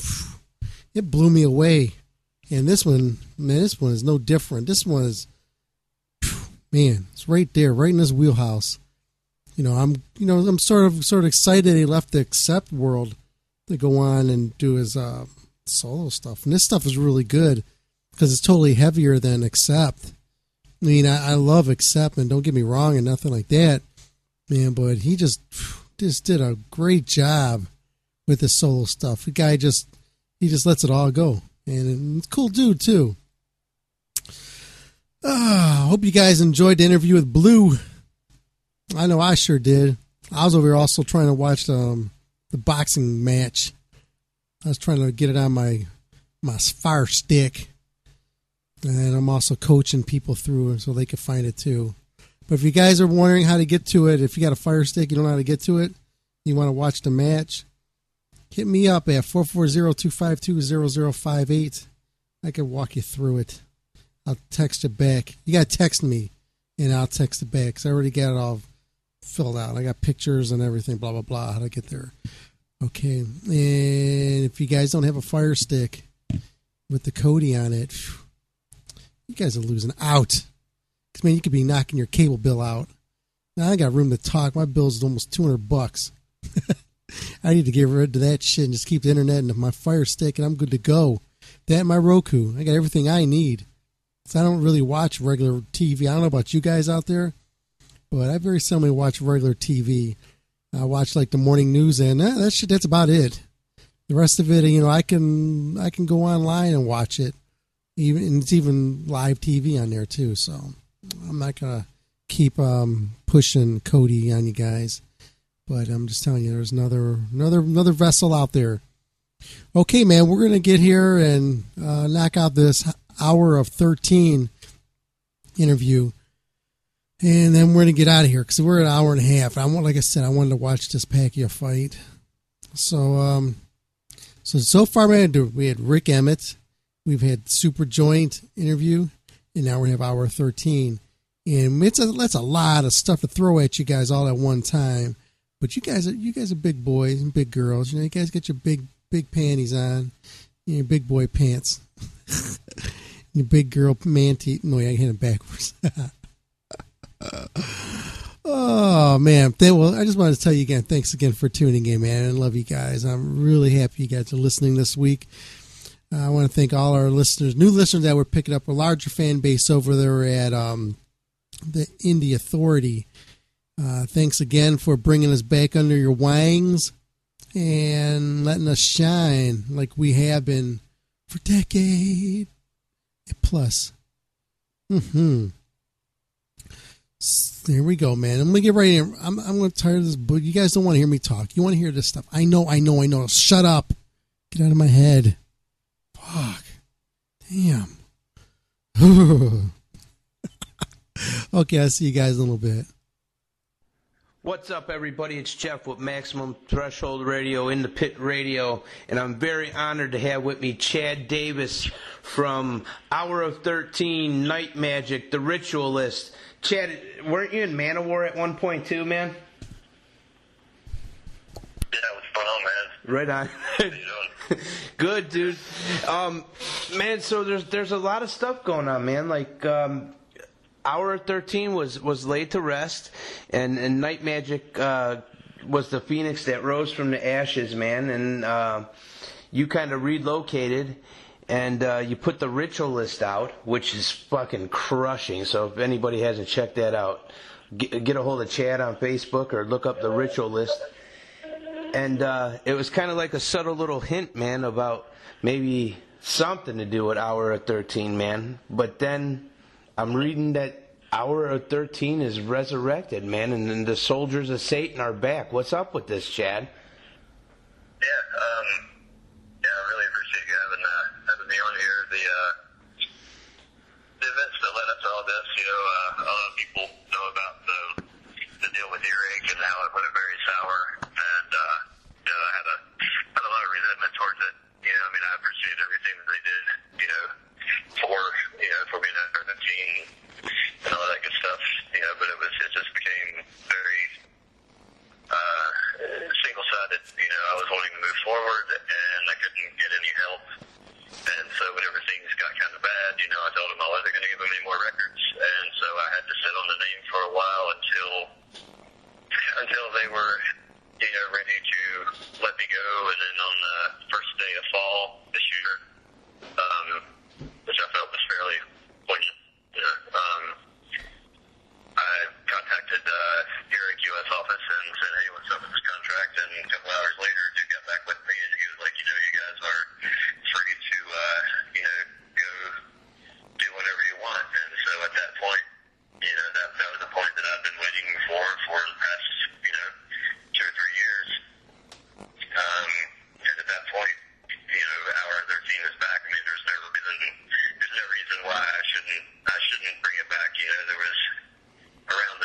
it blew me away. And this one, man, this one is no different. This one is, man, it's right there, right in his wheelhouse. You know, I'm, you know, I'm sort of, sort of excited he left the Accept world to go on and do his uh, solo stuff. And this stuff is really good because it's totally heavier than Accept. I mean, I, I love Accept, and don't get me wrong, and nothing like that, man. But he just, just did a great job with his solo stuff. The guy just, he just lets it all go, and it's a cool dude too. I uh, hope you guys enjoyed the interview with Blue. I know I sure did. I was over here also trying to watch um, the boxing match. I was trying to get it on my my Fire Stick. And I'm also coaching people through it so they can find it too. But if you guys are wondering how to get to it, if you got a Fire Stick, you don't know how to get to it, you want to watch the match, hit me up at four four zero, two five two, zero zero five eight. I can walk you through it. I'll text you back. You got to text me, and I'll text it back because I already got it all filled out. I got pictures and everything, blah, blah, blah, how to get there. Okay. And if you guys don't have a Fire Stick with the Kodi on it, you guys are losing out. Because, man, you could be knocking your cable bill out. Now I got room to talk. My bill's almost two hundred bucks. I need to get rid of that shit and just keep the internet and my Fire Stick, and I'm good to go. That and my Roku. I got everything I need. So I don't really watch regular T V. I don't know about you guys out there, but I very seldomly watch regular T V. I watch like the morning news, and eh, that shit, that's about it. The rest of it, you know, I can I can go online and watch it. Even and it's even live T V on there too. So I'm not gonna keep um, pushing Kodi on you guys, but I'm just telling you, there's another another another vessel out there. Okay, man, we're gonna get here and uh, knock out this hour of thirteen interview, and then we're gonna get out of here because we're at an hour and a half. I want, like I said, I wanted to watch this Pacquiao fight. So, um, so so far, man, we had Rick Emmett. We've had Super Joint interview, and now we have hour thirteen. And it's a, that's a lot of stuff to throw at you guys all at one time. But you guys are you guys are big boys and big girls. You know, you guys get your big big panties on, your big boy pants, your big girl manty. No, I hit it backwards. Oh man, they, well, I just wanted to tell you again, thanks again for tuning in, man. I love you guys. I'm really happy you guys are listening this week. I want to thank all our listeners, new listeners that were picking up a larger fan base over there at um, the Indie Authority. Uh, thanks again for bringing us back under your wings and letting us shine like we have been for decade plus. Mm-hmm. There we go, man. I'm gonna get ready. To, I'm I'm gonna tire of this book. You guys don't want to hear me talk. You want to hear this stuff. I know. I know. I know. Shut up. Get out of my head. Fuck. Damn. Okay, I'll see you guys in a little bit. What's up, everybody? It's Jeff with Maximum Threshold Radio in the Pit Radio, and I'm very honored to have with me Chad Davis from Hour of thirteen, Night Magic, The Ritualist. Chad, weren't you in Manowar at one point too, man? Yeah, what's going on, man? Right on. How you doing? Good, dude. Um, man, so there's there's a lot of stuff going on, man. Like, um, Hour thirteen was, was laid to rest, and, and Night Magic uh, was the phoenix that rose from the ashes, man. And uh, you kind of relocated, and uh, you put the Ritualist out, which is fucking crushing. So if anybody hasn't checked that out, get, get a hold of Chad on Facebook or look up the Ritualist. And uh, it was kind of like a subtle little hint, man, about maybe something to do with Hour of thirteen, man. But then I'm reading that Hour of thirteen is resurrected, man, and then the soldiers of Satan are back. What's up with this, Chad? Yeah, um, yeah, I really appreciate you having, uh, having me on here. The, uh, the events that led up to all this, you know, uh, a lot of people know about the, the deal with Earache and how it went very sour, and, uh, you know, I had a, had a lot of resentment towards it. You know, I mean, I appreciate everything that they did, you know, for, you know, for being under the team and all that good stuff, you know, but it was, it just became very, uh, single-sided. You know, I was wanting to move forward, and I couldn't get any help. And so whenever things got kind of bad, you know, I told them I wasn't going to give them any more records. And so I had to sit on the name for a while until, until they were, you know, ready to let me go. And then on the first day of fall this year, um, which I felt was fairly poignant, you know, um, I contacted uh, Earache U S office and said, hey, what's up with this contract? And a couple hours later, dude got back with me, and he was like, you know, you guys are free to, uh, you know, go do whatever you want. And so at that point, you know, that, that was the point that I've been waiting for for the past, you know, two or three years. Um, and at that point, you know, Hour thirteen is back. I mean, there's no reason, there's no reason why I shouldn't, I shouldn't bring it back. You know, there was around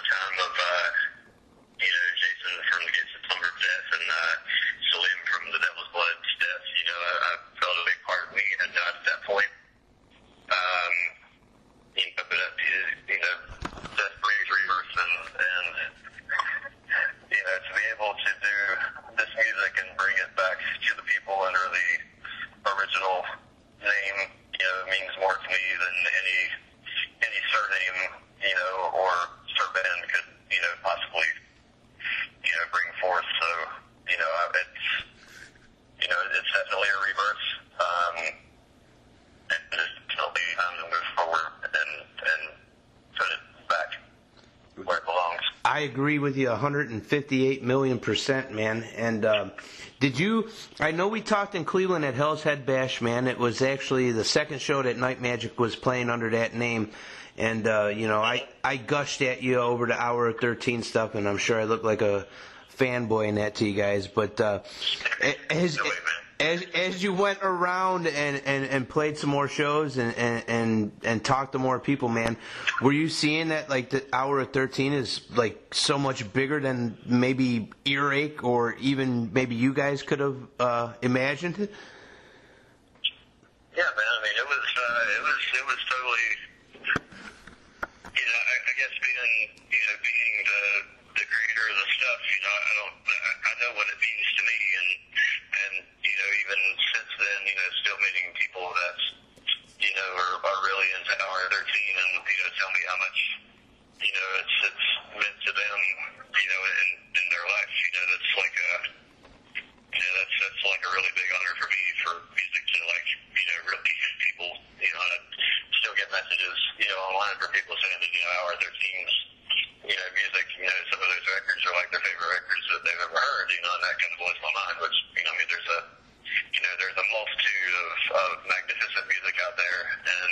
and you know, to be able to do this music and bring it back to the people under the original name, you know, means more to me than any any surname, you know, or surband could, you know, possibly, you know, bring forth. So, you know, it's, you know, it's definitely a rebirth. Um, and it's definitely time to move forward and and put it back where it belongs. I agree with you one hundred fifty-eight million percent, man. And uh, did you? I know we talked in Cleveland at Hell's Head Bash, man. It was actually the second show that Night Magic was playing under that name. And uh, you know, I I gushed at you over the Hour of thirteen stuff, and I'm sure I look like a fanboy in that to you guys. But uh, as as as you went around and, and, and played some more shows and, and, and, and talked to more people, man, were you seeing that like the Hour of thirteen is like so much bigger than maybe Earache or even maybe you guys could have uh, imagined it? Yeah, man. I mean, it was uh, it was it was totally. You know, I, I guess being you know being the the creator of the stuff, you know, I don't I, I know what it means to me, and and you know even since then, you know, still meeting people that you know are, are really into Hour thirteen, and you know tell me how much you know it's it's meant to them, you know, in in their life. You know, that's like a you know that's that's like a really big honor for me for music to like you know really people. You know, I still get messages you know online for people saying that you know Hour thirteen's you know music, you know some of those records are like their favorite records that they've ever heard. You know, and that kind of blows my mind. Which you know, I mean, there's a you know there's a multitude of, of magnificent music out there, and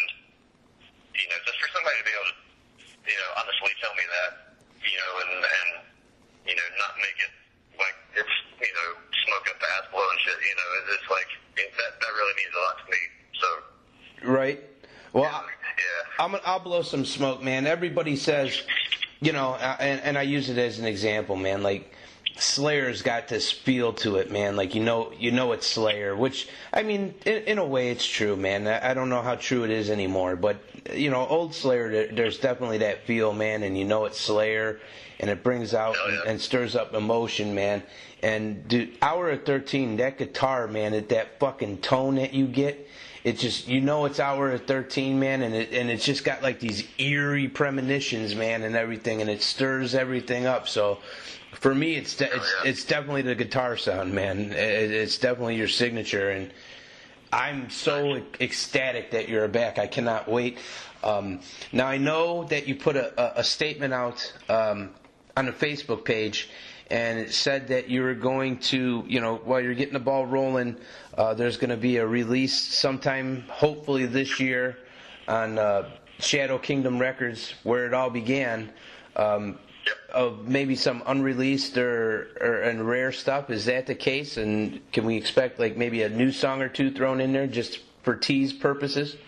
you know just for somebody to be able to you know honestly tell me that you know and and you know not make it like it's you know smoke up the ass blow and shit. You know, it's like it, that that really means a lot to me. So. Right. Well, yeah. I'm, I'll blow some smoke, man. Everybody says, you know, and, and I use it as an example, man. Like Slayer's got this feel to it, man. Like you know, you know it's Slayer. Which I mean, in, in a way, it's true, man. I don't know how true it is anymore, but you know, old Slayer, there, there's definitely that feel, man. And you know it's Slayer, and it brings out oh, yeah. and, and stirs up emotion, man. And dude, Hour of thirteen, that guitar, man, at that fucking tone that you get. It's just, you know it's Hour of thirteen, man, and it and it's just got like these eerie premonitions, man, and everything, and it stirs everything up. So for me, it's de- it's, it's definitely the guitar sound, man. It, it's definitely your signature, and I'm so ecstatic that you're back. I cannot wait. Um, now I know that you put a, a, a statement out um, on the Facebook page. And it said that you were going to, you know, while you're getting the ball rolling, uh, there's going to be a release sometime, hopefully this year, on uh, Shadow Kingdom Records, where it all began, um, of maybe some unreleased or, or and rare stuff. Is that the case? And can we expect like maybe a new song or two thrown in there just for tease purposes?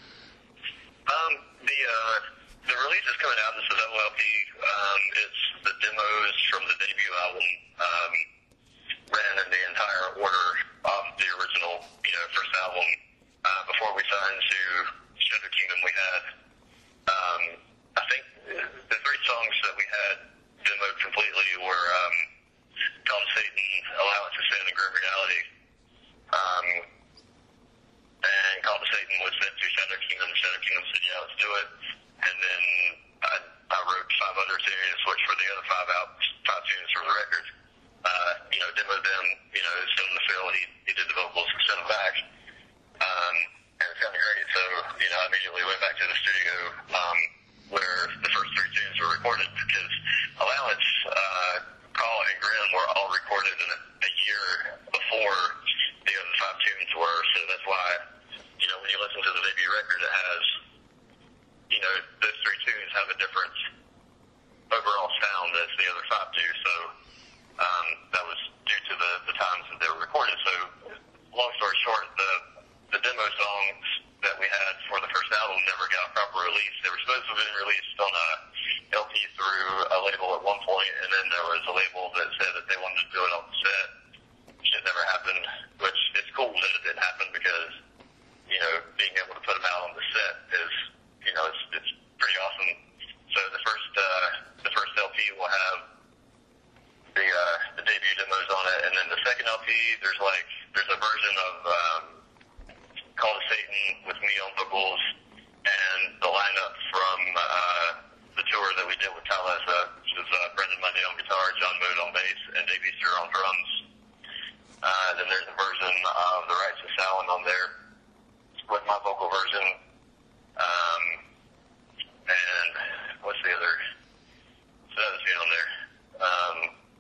Um, the uh, the release is coming out. This is double L P. Um, it's the demos from the debut album. Um, ran in the entire order of the original, you know, first album. Uh, before we signed to Shadow Kingdom, we had, um, I think, the three songs that we had demoed completely were um, Call to Satan, Allowance to Sin, and Grim Reality. Um, and Call to Satan was sent to Shadow Kingdom. Shadow Kingdom said, yeah, let's do it. And then I, I wrote five other tunes, which were the other five out, five tunes for the record. Uh, you know, demoed them, you know, sent them to Phil, he, he did the vocals, sent them back. Um, and it sounded great, so, you know, I immediately went back to the studio, um, where the first three tunes were recorded, because Allowance, uh, Call, and Grim were all recorded in a, a year before the other five tunes were, so that's why, you know, when you listen to the debut record, it has, you know, those three tunes have a different overall sound as the other five do, so, um, that was due to the, the times that they were recorded. So, long story short, the, the demo songs that we had for the first album never got proper release. They were supposed to have been released on a L P through a label at one point, and then there was a label that said that they wanted to do it on the set. Shit never happened, which it's cool that it didn't happen because, you know, being able to put them out on the set is, you know, it's, it's pretty awesome. So the first, uh, the first L P will have the uh, the debut demos on it, and then the second L P, there's like there's a version of um, Call to Satan with me on vocals, and the lineup from uh, the tour that we did with Talesa, which is uh, Brendan Monday on guitar, John Mood on bass, and Dave Easter on drums. Uh, then there's a version of The Righteous Allen on there with my vocal version. Um, and what's the other? What's the other tune on there? Um,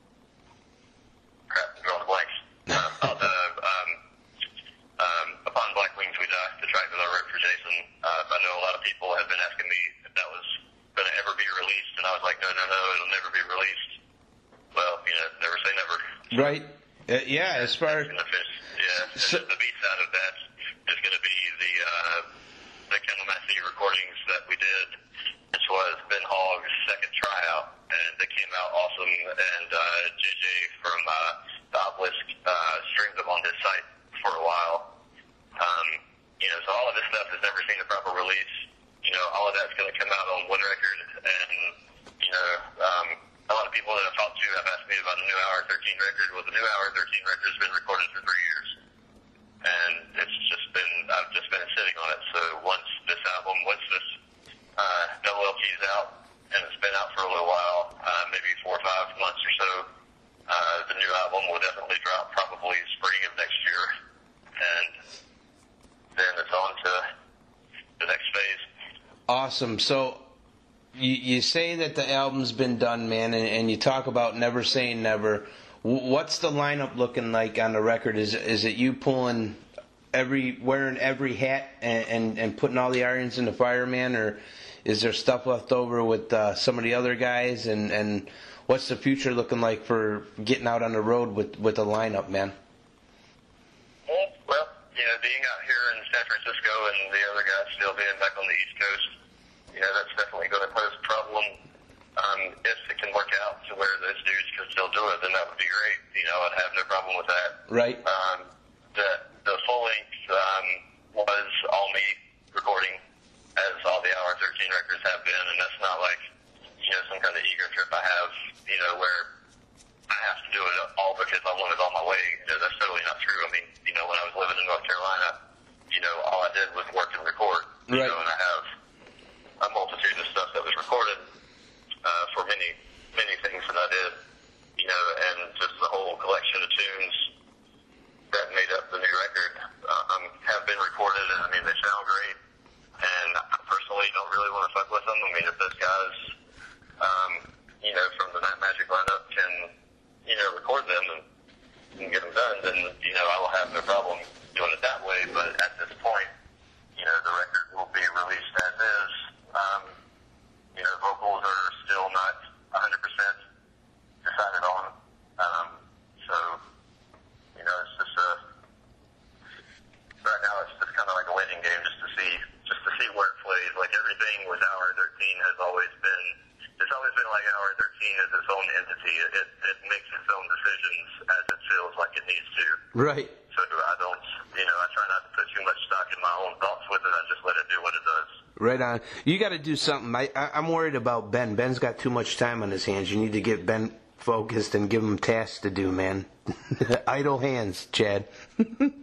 crap, I'm drawing a blank. Uh, oh, the um, um, Upon Black Wings We Die, the track that I wrote for Jason. Uh, I know a lot of people have been asking me if that was going to ever be released, and I was like, no, no, no, it'll never be released. Well, you know, never say never. Right. Uh, yeah, as far as... Yeah, so, the B side of that is going to be the uh, the Kendall Massey recordings that we did, which was Ben Hogg's second tryout, and they came out awesome. And uh, J J from uh, the Obelisk uh, streamed them on his site for a while. Um, you know, so all of this stuff has never seen a proper release. You know, all of that's going to come out on one record, and you know. Um, A lot of people that I've talked to have asked me about a new Hour thirteen record. Well, the new Hour thirteen record has been recorded for three years. And it's just been, I've just been sitting on it. So once this album, once this uh, double L P is out, and it's been out for a little while, uh, maybe four or five months or so, uh, the new album will definitely drop probably spring of next year. And then it's on to the next phase. Awesome. So, You, you say that the album's been done, man, and, and you talk about never saying never. What's the lineup looking like on the record? Is is it you pulling every, wearing every hat and, and, and putting all the irons in the fire, man, or is there stuff left over with uh, some of the other guys? And, and what's the future looking like for getting out on the road with with the lineup, man? Well, you know, being out here in San Francisco and the other guys still being back on the East Coast, you know, that's definitely going to pose a problem. Um, if it can work out to where those dudes can still do it, then that would be great. You know, I'd have no problem with that. Right. Um, the the full length um, was all me recording, as all the Hour thirteen records have been, and that's not like, you know, some kind of ego trip I have, you know, where I have to do it all because I want it on my way. You know, that's totally not true. I mean, you know, when I was living in North Carolina, you know, all I did was work and record. You right. know, and I have a multitude of stuff that was recorded uh, for many, many things that I did, you know, and just the whole collection of tunes that made up the new record uh, um, have been recorded, and I mean, they sound great, and I personally don't really want to fuck with them. I mean, if those guys, um, you know, from the Night Magic lineup can, you know, record them and, and get them done, then, you know, I will have no problem doing it that way, but at this point, you know, the record will be released as is. Um, you know, vocals are still not one hundred percent decided on. Um, so, you know, it's just a, right now it's just kind of like a waiting game just to see, just to see where it plays. Like everything with Hour thirteen has always been, it's always been like Hour thirteen is its own entity. It, it, it makes its own decisions as it feels like it needs to. Right. So I don't, you know, I try not to put too much stock in my own thoughts with it. I just let it do what it does. Right on. You got to do something. I, I, I'm worried about Ben. Ben's got too much time on his hands. You need to get Ben focused and give him tasks to do, man. Idle hands, Chad. yeah.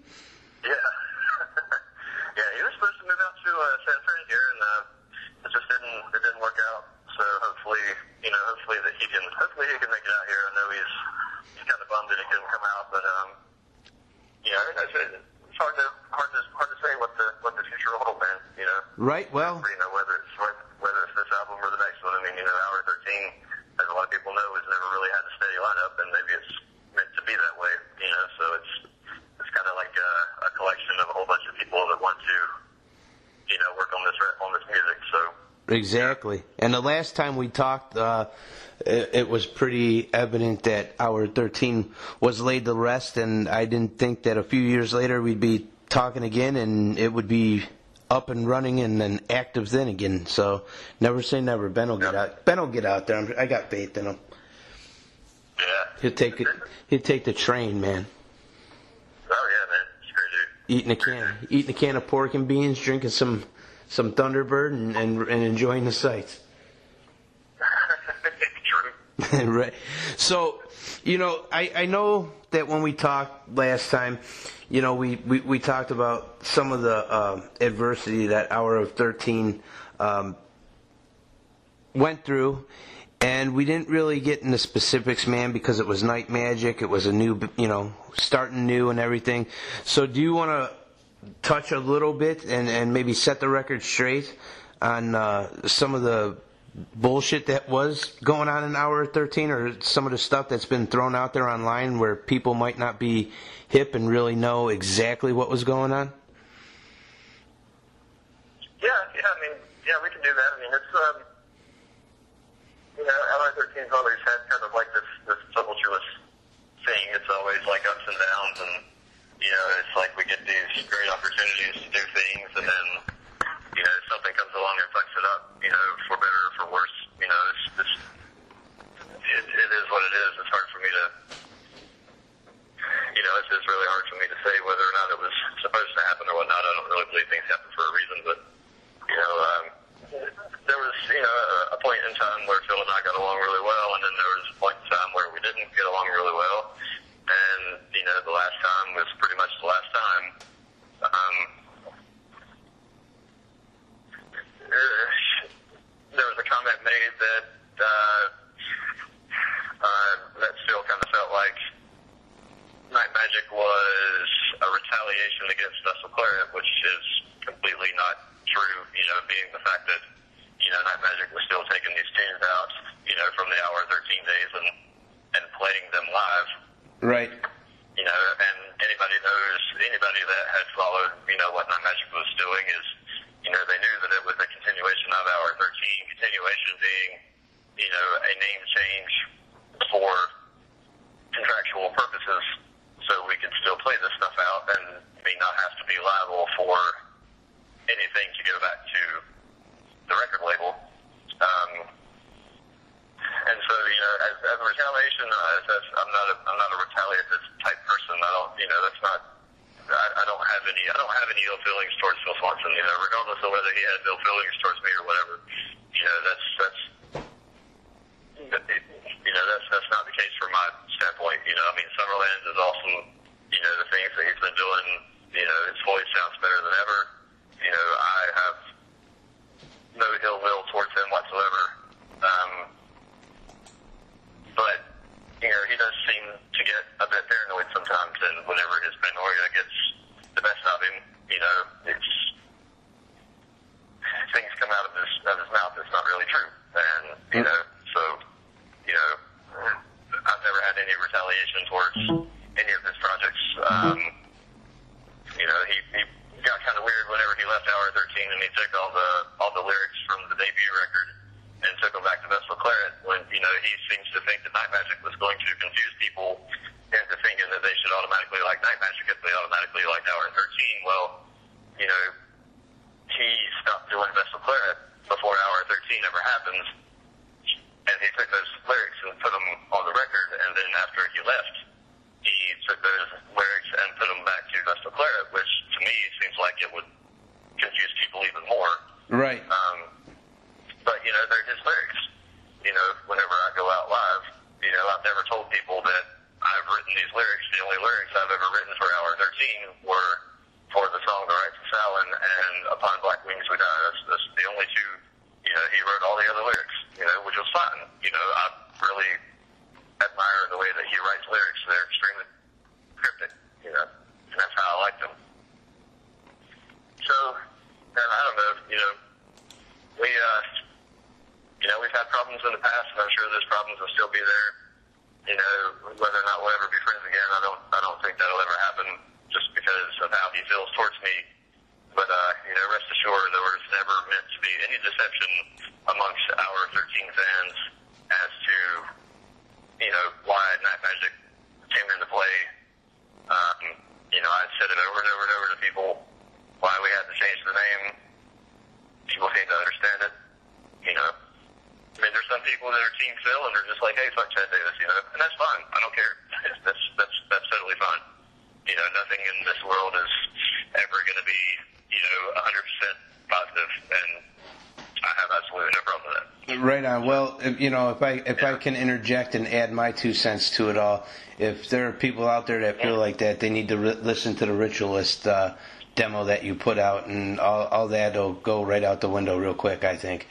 yeah, he was supposed to move out to uh, San Fran here, and uh, it just didn't. It didn't work out. So hopefully, you know, hopefully that he can. Hopefully he can make it out here. I know he's he's kind of bummed that he couldn't come out, but um, yeah, it's, it's hard to hard to hard to say what the what the future will hold, man. You know. Right. Well. You know, whether it's whether it's this album or the next one. I mean, you know, Hour thirteen, as a lot of people know, has never really had a steady lineup, and maybe it's meant to be that way. You know, so it's it's kind of like a, a collection of a whole bunch of people that want to, you know, work on this on this music. So. Exactly. And the last time we talked, uh, it, it was pretty evident that Hour thirteen was laid to rest, and I didn't think that a few years later we'd be talking again and it would be up and running and then active then again. So never say never. Ben will get out. Ben will get out there. I'm, I got faith in him. Yeah. He'll take it. He'll take the train, man. Oh yeah, man. It's great, dude. Eating a can, eating a can of pork and beans, drinking some. Some Thunderbird and, and and enjoying the sights. True. Right. So, you know, I, I know that when we talked last time, you know, we, we, we talked about some of the uh, adversity that Hour of thirteen um, went through, and we didn't really get into specifics, man, because it was Night Magic. It was a new, you know, starting new and everything. So do you want to touch a little bit and, and maybe set the record straight on uh, some of the bullshit that was going on in Hour thirteen, or some of the stuff that's been thrown out there online where people might not be hip and really know exactly what was going on? Yeah, yeah, I mean, yeah, we can do that. I mean, it's, um, you know, Hour thirteen's always had kind of like this, this tumultuous thing. It's always like ups and downs, and, you know, it's like we get these great opportunities to do things, and then, you know, something comes along and fucks it up, you know, for better or for worse. You know, it's, it's it, it is what it is. It's hard for me to, you know, it's, it's really hard for me to say whether or not it was supposed to happen or whatnot. I don't really believe things happen for a reason, but, you know, um, there was, you know, a, a point in time where Phil and I got along really well, and then there was a point in time where we didn't get along really well, and, you know, the last time was pretty much the last time. Um, there was a comment made that uh, uh, that still kind of felt like Night Magic was a retaliation against Vessel Claret, which is completely not true, you know, being the fact that, you know, Night Magic was still taking these tunes out, you know, from the Hour thirteen days and, and playing them live. Right. You know, and anybody knows, anybody that has followed, you know, what Night Magic was doing is, you know, they knew that it was a continuation of Hour thirteen, continuation being, you know, a name change for contractual purposes, so we could still play this stuff out and me not have to be liable for anything to go back to the record label. Um, and so, you know, as, as a retaliation, uh, as, as I'm not a, I'm not a retaliative type person. I don't, you know, that's not. I, I don't have any. I don't have any ill feelings towards Phil Swanson. You know, regardless of whether he had ill feelings towards me or whatever. You know, that's that's. You know, that's that's not the case from my standpoint. You know, I mean, Summerland is awesome. You know, the things that he's been doing. You know, his voice sounds better than ever. You know, I have no ill will towards him whatsoever. Um, but you know, he does seem to get a bit paranoid sometimes, and whenever his paranoia gets the best of him, you know, it's things come out of his of his mouth that's not really true, and you know, so you know, I've never had any retaliation towards any of his projects. Um, you know, he, he got kind of weird whenever he left Hour thirteen, and he took all the all the lyrics from the debut record and took them back to Vessel Claret, when, you know, he seems to think that Night Magic was going to confuse people into thinking that they should automatically like Night Magic if they automatically liked Hour thirteen. Well, you know, he stopped doing Vessel Claret before Hour thirteen ever happened, and he took those lyrics and put them on the record, and then after he left, he took those lyrics and put them back to Vessel Claret, which to me seems like it would confuse people even more. Right. Um, but, you know, they're his lyrics. You know, whenever I go out live, you know, I've never told people that I've written these lyrics. The only lyrics I've ever written for Hour thirteen were for the song The Rights of Fallon and Upon Black Wings We Die. That's, that's the only two, you know, he wrote all the other lyrics, you know, which was fine. You know, I really admire the way that he writes lyrics. They're extremely cryptic, you know, and that's how I like them. So, and I don't know, you know, we, uh, you know, we've had problems in the past, and I'm sure those problems will still be there. You know, whether or not we'll ever be friends again, I don't, I don't think that'll ever happen, just because of how he feels towards me. But, uh, you know, rest assured, there was never meant to be any deception amongst Hour thirteen fans as to, you know, why Night Magic came into play. Um, you know, I've said it over and over and over to people, why we had to change the name. People seem to understand it, you know. I mean, there's some people that are Team Phil and they're just like, hey, fuck Chad Davis, you know, and that's fine. I don't care. That's that's that's totally fine. You know, nothing in this world is ever going to be, you know, one hundred percent positive, and I have absolutely no problem with that. Right on. Well, if, you know, if I if I can interject and add my two cents to it all, if there are people out there that feel like that, they need to ri- listen to the Ritualist uh, demo that you put out, and all, all that will go right out the window real quick, I think.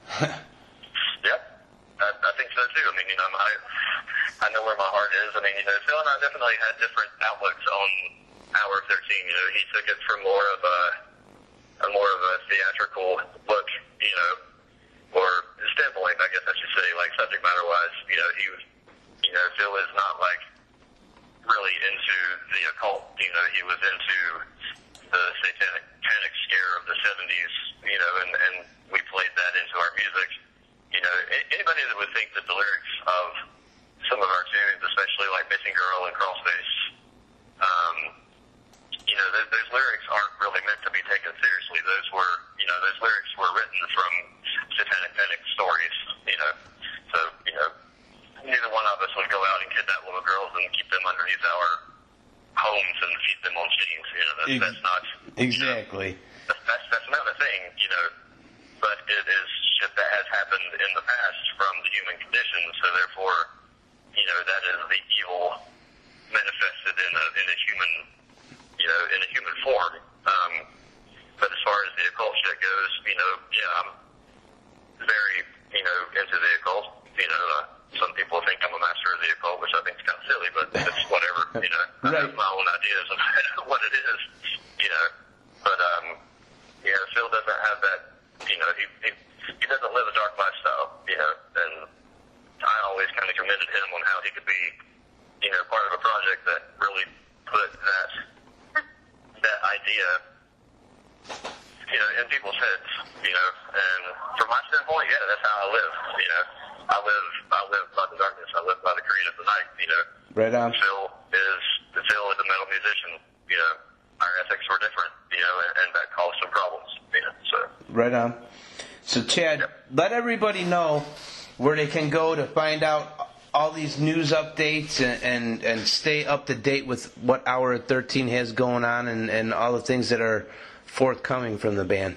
Yep, I, I think so too. I mean, you know, I I know where my heart is. I mean, you know, Phil and I definitely had different outlooks on Hour thirteen. You know, he took it from more of a, a more of a theatrical look, you know, or standpoint, I guess I should say, like subject matter wise. You know, he was, you know, Phil is not like really into the occult. You know, he was into the satanic panic scare of the seventies. You know, and and we played that into our music. You know, anybody that would think that the lyrics of some of our tunes, especially like Missing Girl and Crawlspace, um, you know, those, those lyrics aren't really meant to be taken seriously. Those were, you know, those lyrics were written from satanic panic stories, you know. So, you know, neither one of us would go out and kidnap little girls and keep them underneath our homes and feed them on chains. You know, that's, that's not... Exactly. You know, that's, that's, that's not a thing, you know. But it is shit that has happened in the past from the human condition, so therefore, you know, that is the evil manifested in a, in a human, you know, in a human form. Um, but as far as the occult shit goes, you know, yeah, I'm very, you know, into the occult. You know, uh, some people think I'm a master of the occult, which I think is kind of silly, but it's whatever, you know. I have my own ideas of what it is, you know. But, um, you know, Phil doesn't have that, you know, he, he, he doesn't live a dark lifestyle, you know, and I always kind of commended him on how he could be, you know, part of a project that really put that, that idea, you know, in people's heads, you know, and from my standpoint, yeah, that's how I live, you know. I live, I live by the darkness, I live by the creed of the night, you know. Right on. Phil is, Phil is a metal musician, you know. Our ethics were different, you know, and, and that caused some problems, you know, so. Right on. So, Chad, yep. Let everybody know where they can go to find out all these news updates and, and, and stay up to date with what Hour thirteen has going on and, and all the things that are forthcoming from the band.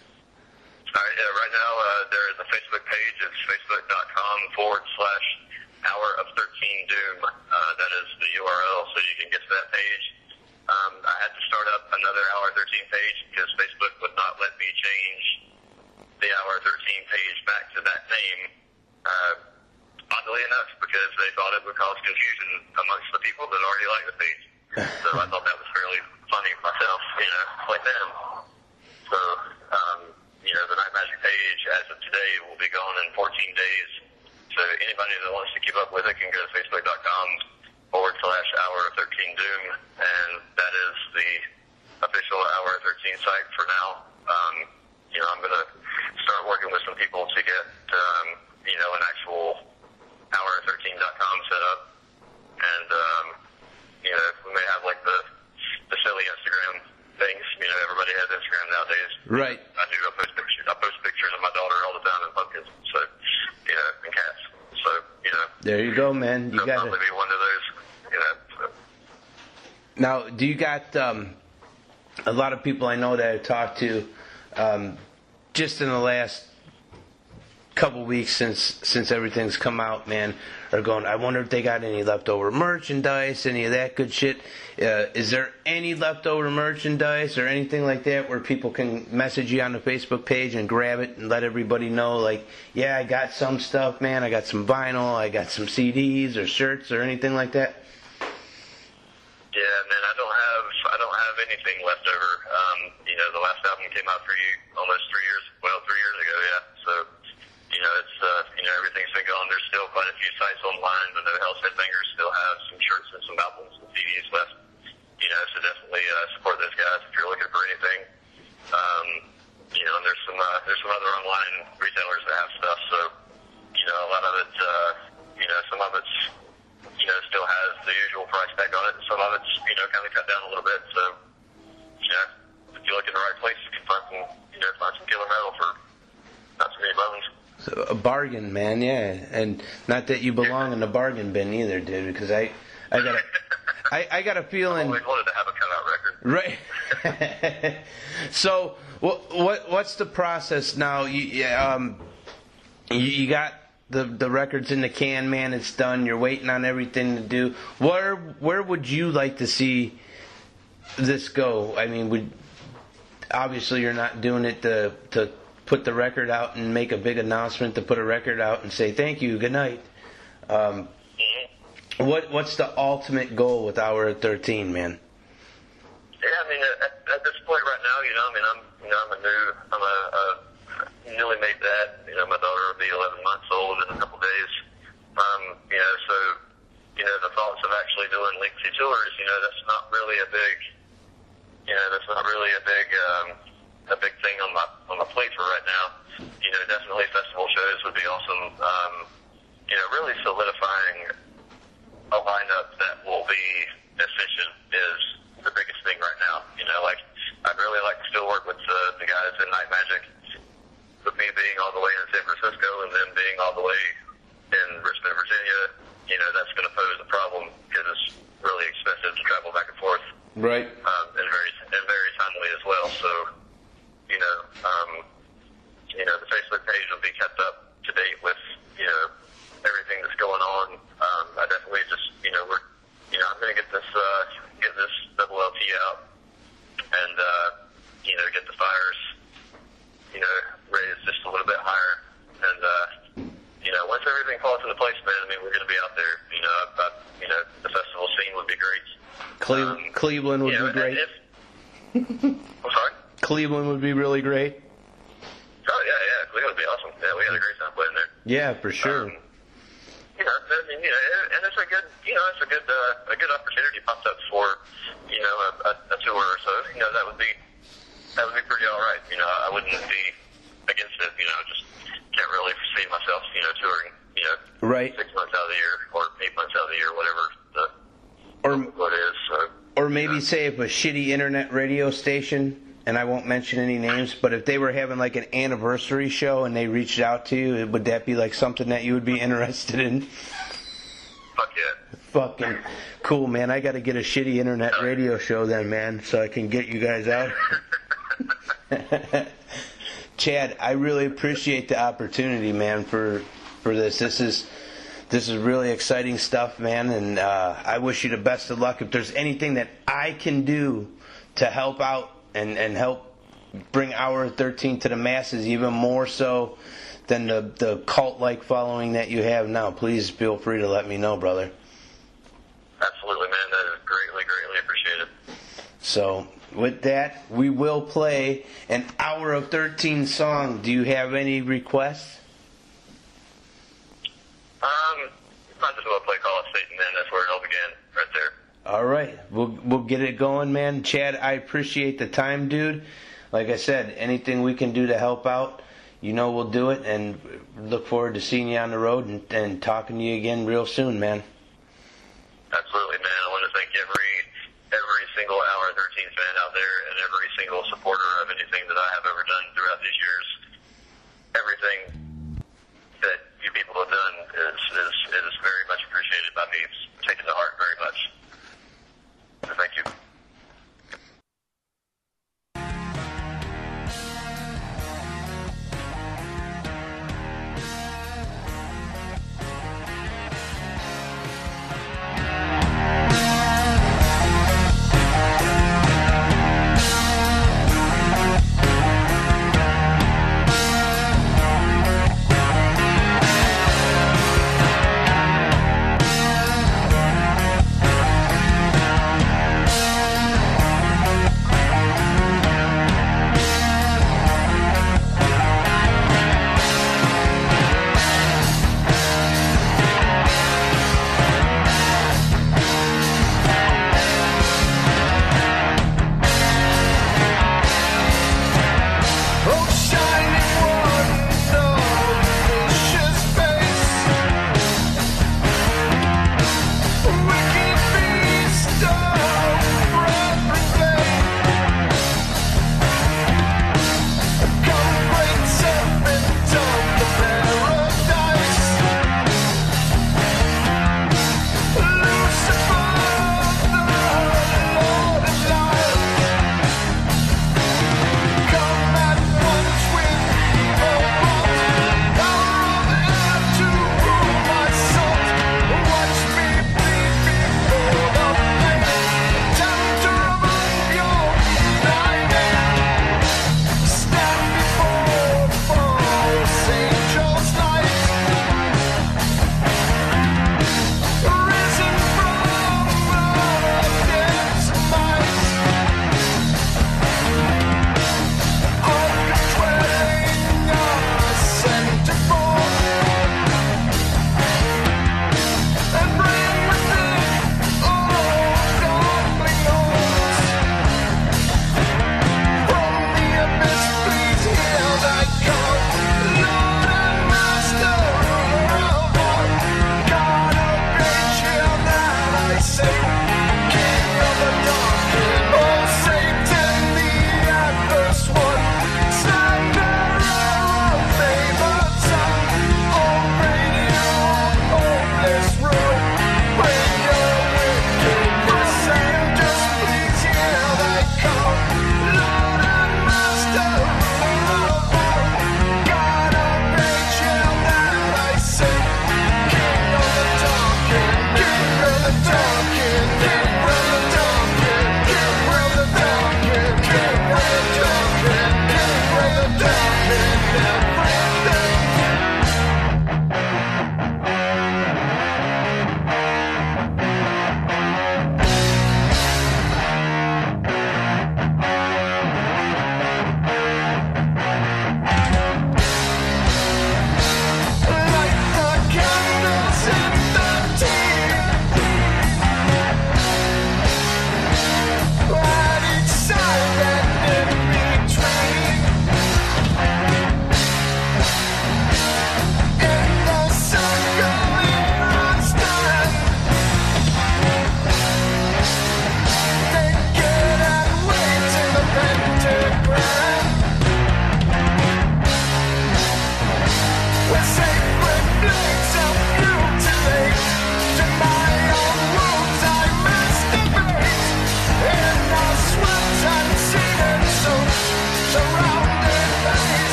All right, yeah, right now uh, there is a Facebook page. It's facebook.com forward slash Hour of thirteen Doom. Uh, that is the U R L, so you can get to that page. Um, I had to start up another Hour thirteen page because Facebook would not let me change the Hour thirteen page back to that name. Uh, oddly enough, because they thought it would cause confusion amongst the people that already like the page. So I thought that was fairly funny myself, you know, like them. So, um, you know, the Night Magic page, as of today, will be gone in fourteen days. So anybody that wants to keep up with it can go to facebook.com forward slash Hour thirteen Doom, and that is the official Hour thirteen site for now. Um, you know, I'm going to start working with some people to get, um, you know, an actual hour thirteen dot com set up. And, um, you know, we may have, like, the, the silly Instagram things. You know, everybody has Instagram nowadays. Right. I do. I post pictures. I post pictures of my daughter all the time and pumpkins. So, you know, and cats. So, you know. There you go, man. You got it. Probably be one of those, you know. So. Now, do you got um, a lot of people I know that I've talked to um, just in the last couple weeks since since everything's come out, man, are going, I wonder if they got any leftover merchandise, any of that good shit. Uh, is there any leftover merchandise or anything like that where people can message you on the Facebook page and grab it and let everybody know, like, yeah, I got some stuff, man, I got some vinyl, I got some C Ds or shirts or anything like that? Yeah, man, I don't have I don't have anything left over. Um, you know, the last album came out three almost three years well, three years ago, yeah. So, you know, it's uh, you know, everything's been going. There's still quite a few sites online, but the Hell's Headbangers still have some shirts and some albums and C Ds left. You know, so definitely uh, support those guys if you're looking for anything. Um, you know, and there's some uh, there's some other online retailers that have stuff. So, you know, a lot of it, uh, you know, some of it's, you know, still has the usual price tag on it. Some of it's, you know, kind of cut down a little bit. So, you know, if you look in the right place, you can find some, you know, find some killer metal for not so many bones. So, a bargain, man, yeah. And not that you belong in the bargain bin either, dude, because I, I got a, I, I got a feeling. I always wanted to have a cutout record. Right. So, what, what, what's the process now? You, um, you, you got the the records in the can, man. It's done. You're waiting on everything to do. Where where would you like to see this go? I mean, would obviously you're not doing it to to put the record out and make a big announcement, to put a record out and say thank you, good night. Um, what what's the ultimate goal with Hour of thirteen, man? Yeah, I mean, at, at this point right now, you know, I mean, I'm, you know, I'm a new, I'm a, a newly made dad. You know, my daughter will be eleven months old in a couple days. Um, you know, so, you know, the thoughts of actually doing lengthy tours, you know, that's not really a big, you know, that's not really a big, um, a big thing on my on my plate for right now. You know, definitely festival shows would be awesome. Um, you know, really solidifying a lineup that will be efficient is the biggest thing right now. You know, like, I'd really like to still work with the, the guys in Night Magic, with me being all the way in San Francisco and them being all the way in Richmond, Virginia. You know, that's going to pose a problem because it's really expensive to travel back and forth. Right. Um, and very and very timely as well. So, you know, um, you know, the Facebook page will be kept up to date with, you know, everything that's going on. Um, I definitely just, you know, we're, you know, I'm going to get this, uh, get this double L T out and, uh, you know, get the fires, you know, raised just a little bit higher. And, uh, you know, once everything falls into place, man, I mean, we're going to be out there. You know, I, I, you know, the festival scene would be great. Cle- Um, Cleveland would you know, be great. If, I'm sorry? Cleveland would be really great. Oh, yeah, yeah. Cleveland would be awesome. Yeah, we had a great time playing there. Yeah, for sure. Um, you know, I mean, you know, and it's a good, you know, it's a good, uh, a good opportunity popped up for, you know, a, a, a tour or so. You know, that would be, that would be pretty all right. You know, I wouldn't be against it. You know, just can't really see myself, you know, touring, you know, right. six months out of the year or eight months out of the year, whatever the or what it is. So, or maybe say if a shitty internet radio station, and I won't mention any names, but if they were having like an anniversary show and they reached out to you, would that be like something that you would be interested in? Fuck yeah. Fucking cool, man. I got to get a shitty internet radio show then, man, so I can get you guys out. Chad, I really appreciate the opportunity, man, for for this. This is this is really exciting stuff, man, and uh, I wish you the best of luck. If there's anything that I can do to help out and, and help bring Hour thirteen to the masses, even more so than the, the cult-like following that you have now, please feel free to let me know, brother. Absolutely, man. That is greatly, greatly appreciated. So, with that, we will play an Hour of thirteen song. Do you have any requests? Um, might as well play Call of Satan, then. That's where it all began, right there. All right, we'll we'll get it going, man. Chad, I appreciate the time, dude. Like I said, anything we can do to help out, you know we'll do it, and look forward to seeing you on the road and, and talking to you again real soon, man. Absolutely, man. I want to thank every every single Hour thirteen fan out there and every single supporter of anything that I have ever done throughout these years. Everything that you people have done is is, is very much appreciated by me. It's taken to heart very much. So thank you. Thank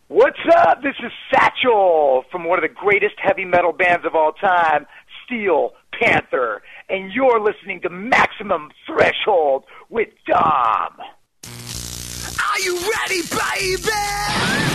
What's up? This is Satchel from one of the greatest heavy metal bands of all time, Steel Panther, and you're listening to Maximum Threshold with Dom. Are you ready, baby?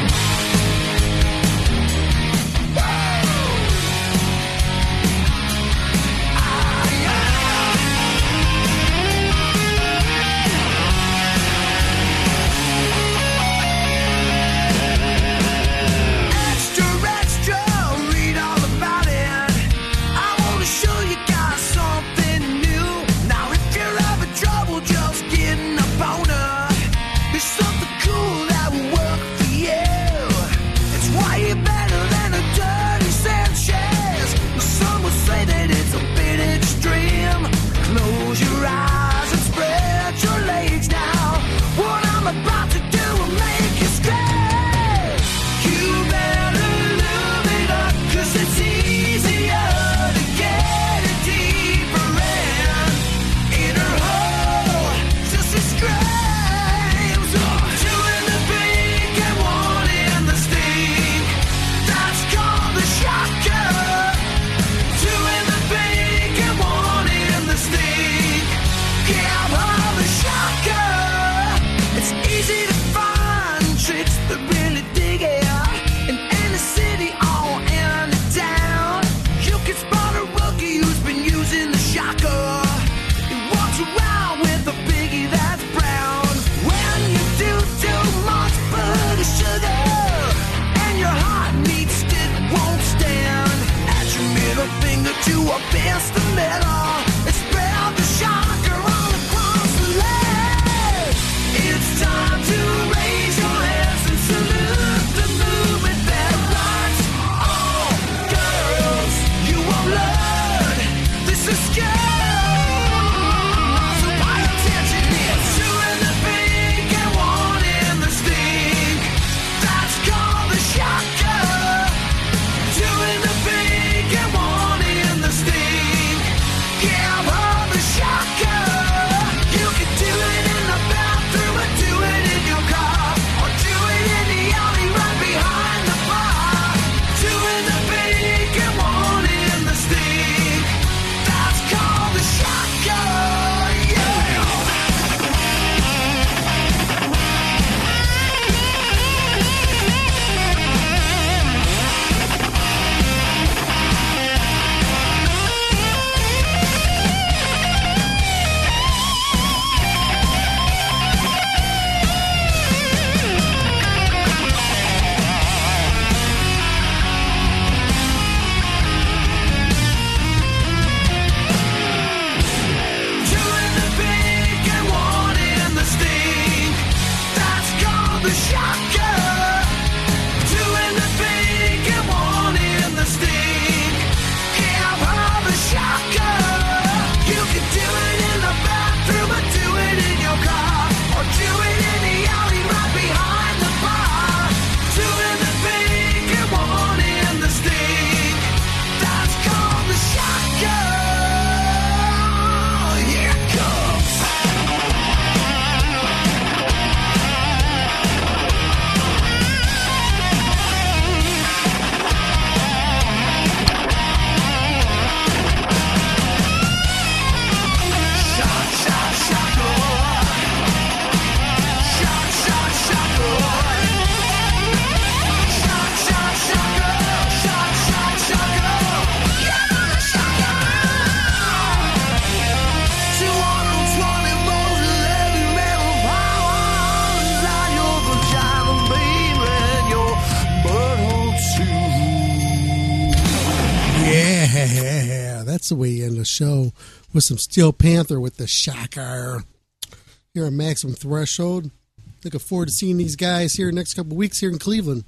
That's the way you end the show, with some Steel Panther with the shocker. Here on Maximum Threshold. Looking forward to seeing these guys here next couple of weeks here in Cleveland.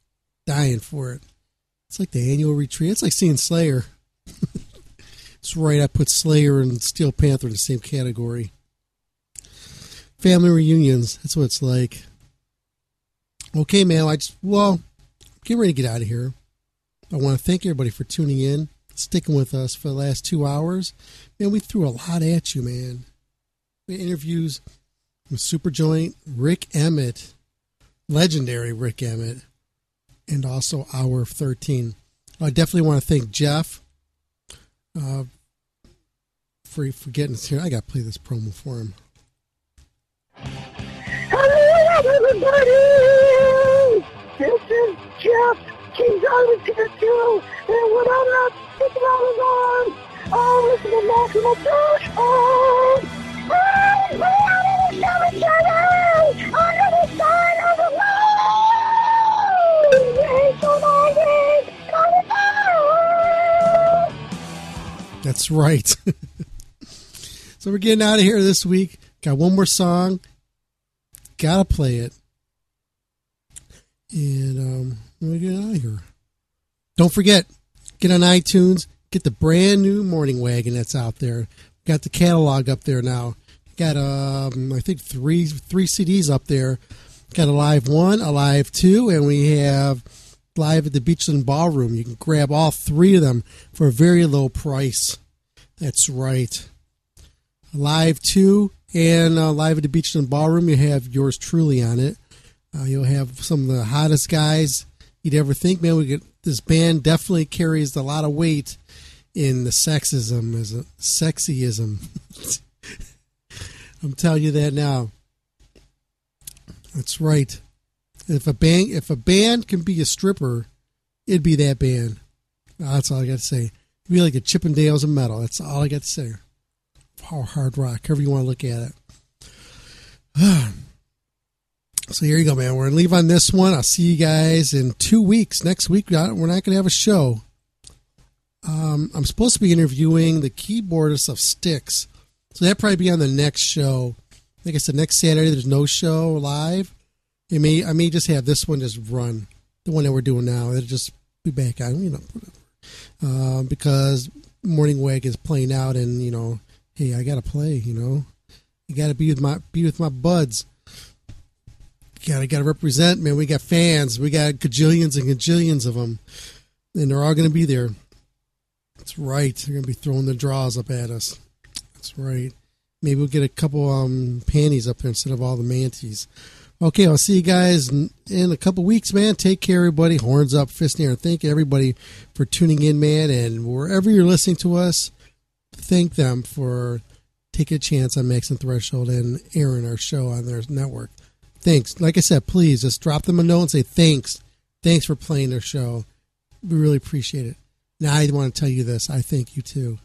Dying for it. It's like the annual retreat. It's like seeing Slayer. It's right. I put Slayer and Steel Panther in the same category. Family reunions. That's what it's like. Okay, man. I just, well, get ready to get out of here. I want to thank everybody for tuning in, sticking with us for the last two hours. Man, we threw a lot at you, man. We had interviews with Superjoint, Rick Emmett, legendary Rick Emmett, and also hour thirteen. I definitely want to thank Jeff uh, for, for getting us here. I got to play this promo for him. Hello, everybody! This is Jeff. King Diamond here too. And when I'm not sticking out his arms, I'll listen to Maximum Threshold. Oh, we're out of the summer channel! Under the sun of the moon! Hey, so nice! That's right. So we're getting out of here this week. Got one more song. Gotta play it. And um, we're getting out of here. Don't forget, get on iTunes. Get the brand new Morning Wagon that's out there. Got the catalog up there now. Got um, I think three three C Ds up there. Got a live one, a live two, and we have live at the Beachland Ballroom. You can grab all three of them for a very low price. That's right. Live two and uh, live at the Beachland Ballroom, you have yours truly on it. Uh, you'll have some of the hottest guys you'd ever think. Man, we get this band definitely carries a lot of weight in the sexism, as a sexyism. I'm telling you that now. That's right. If a band, if a band can be a stripper, it'd be that band. That's all I got to say. It'd be like the Chippendales of metal. That's all I got to say. Or hard rock, however you want to look at it. So here you go, man. We're going to leave on this one. I'll see you guys in two weeks. Next week, we're not going to have a show. Um, I'm supposed to be interviewing the keyboardist of Styx. So that'll probably be on the next show. Like I said, next Saturday, there's no show live. It may, I may just have this one just run. The one that we're doing now. It'll just be back on, you know, whatever. Uh, because Morning Wag is playing out and, you know, hey, I got to play, you know. You got to be with my be with my buds. Got to got to represent, man. We got fans. We got gajillions and gajillions of them. And they're all going to be there. That's right. They're going to be throwing their draws up at us. That's right. Maybe we'll get a couple um, panties up there instead of all the manties. Okay, I'll see you guys in, in a couple weeks, man. Take care, everybody. Horns up, fist in the air. Thank everybody for tuning in, man. And wherever you're listening to us, thank them for taking a chance on Maximum Threshold and airing our show on their network. Thanks. Like I said, please just drop them a note and say thanks. Thanks for playing their show. We really appreciate it. Now, I want to tell you this. I thank you, too.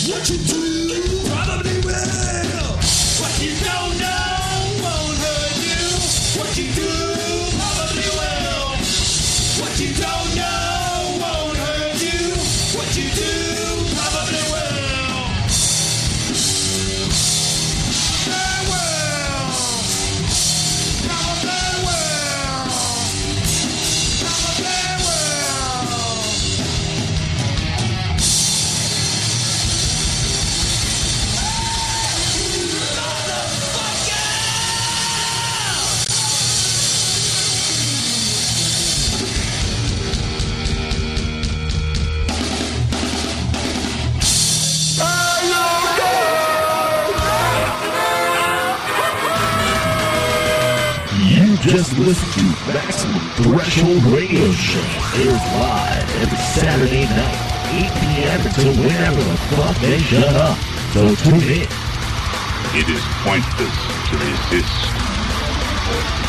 What you do probably will. What you don't know won't hurt you. What you do probably will. What you don't know won't hurt you. What you do probably will. They will. Probably will. Probably will. You just listened to Maximum Threshold Radio Show. Airs live every Saturday night, eight p.m. until whenever the fuck they shut up. So tune in. It is pointless to resist.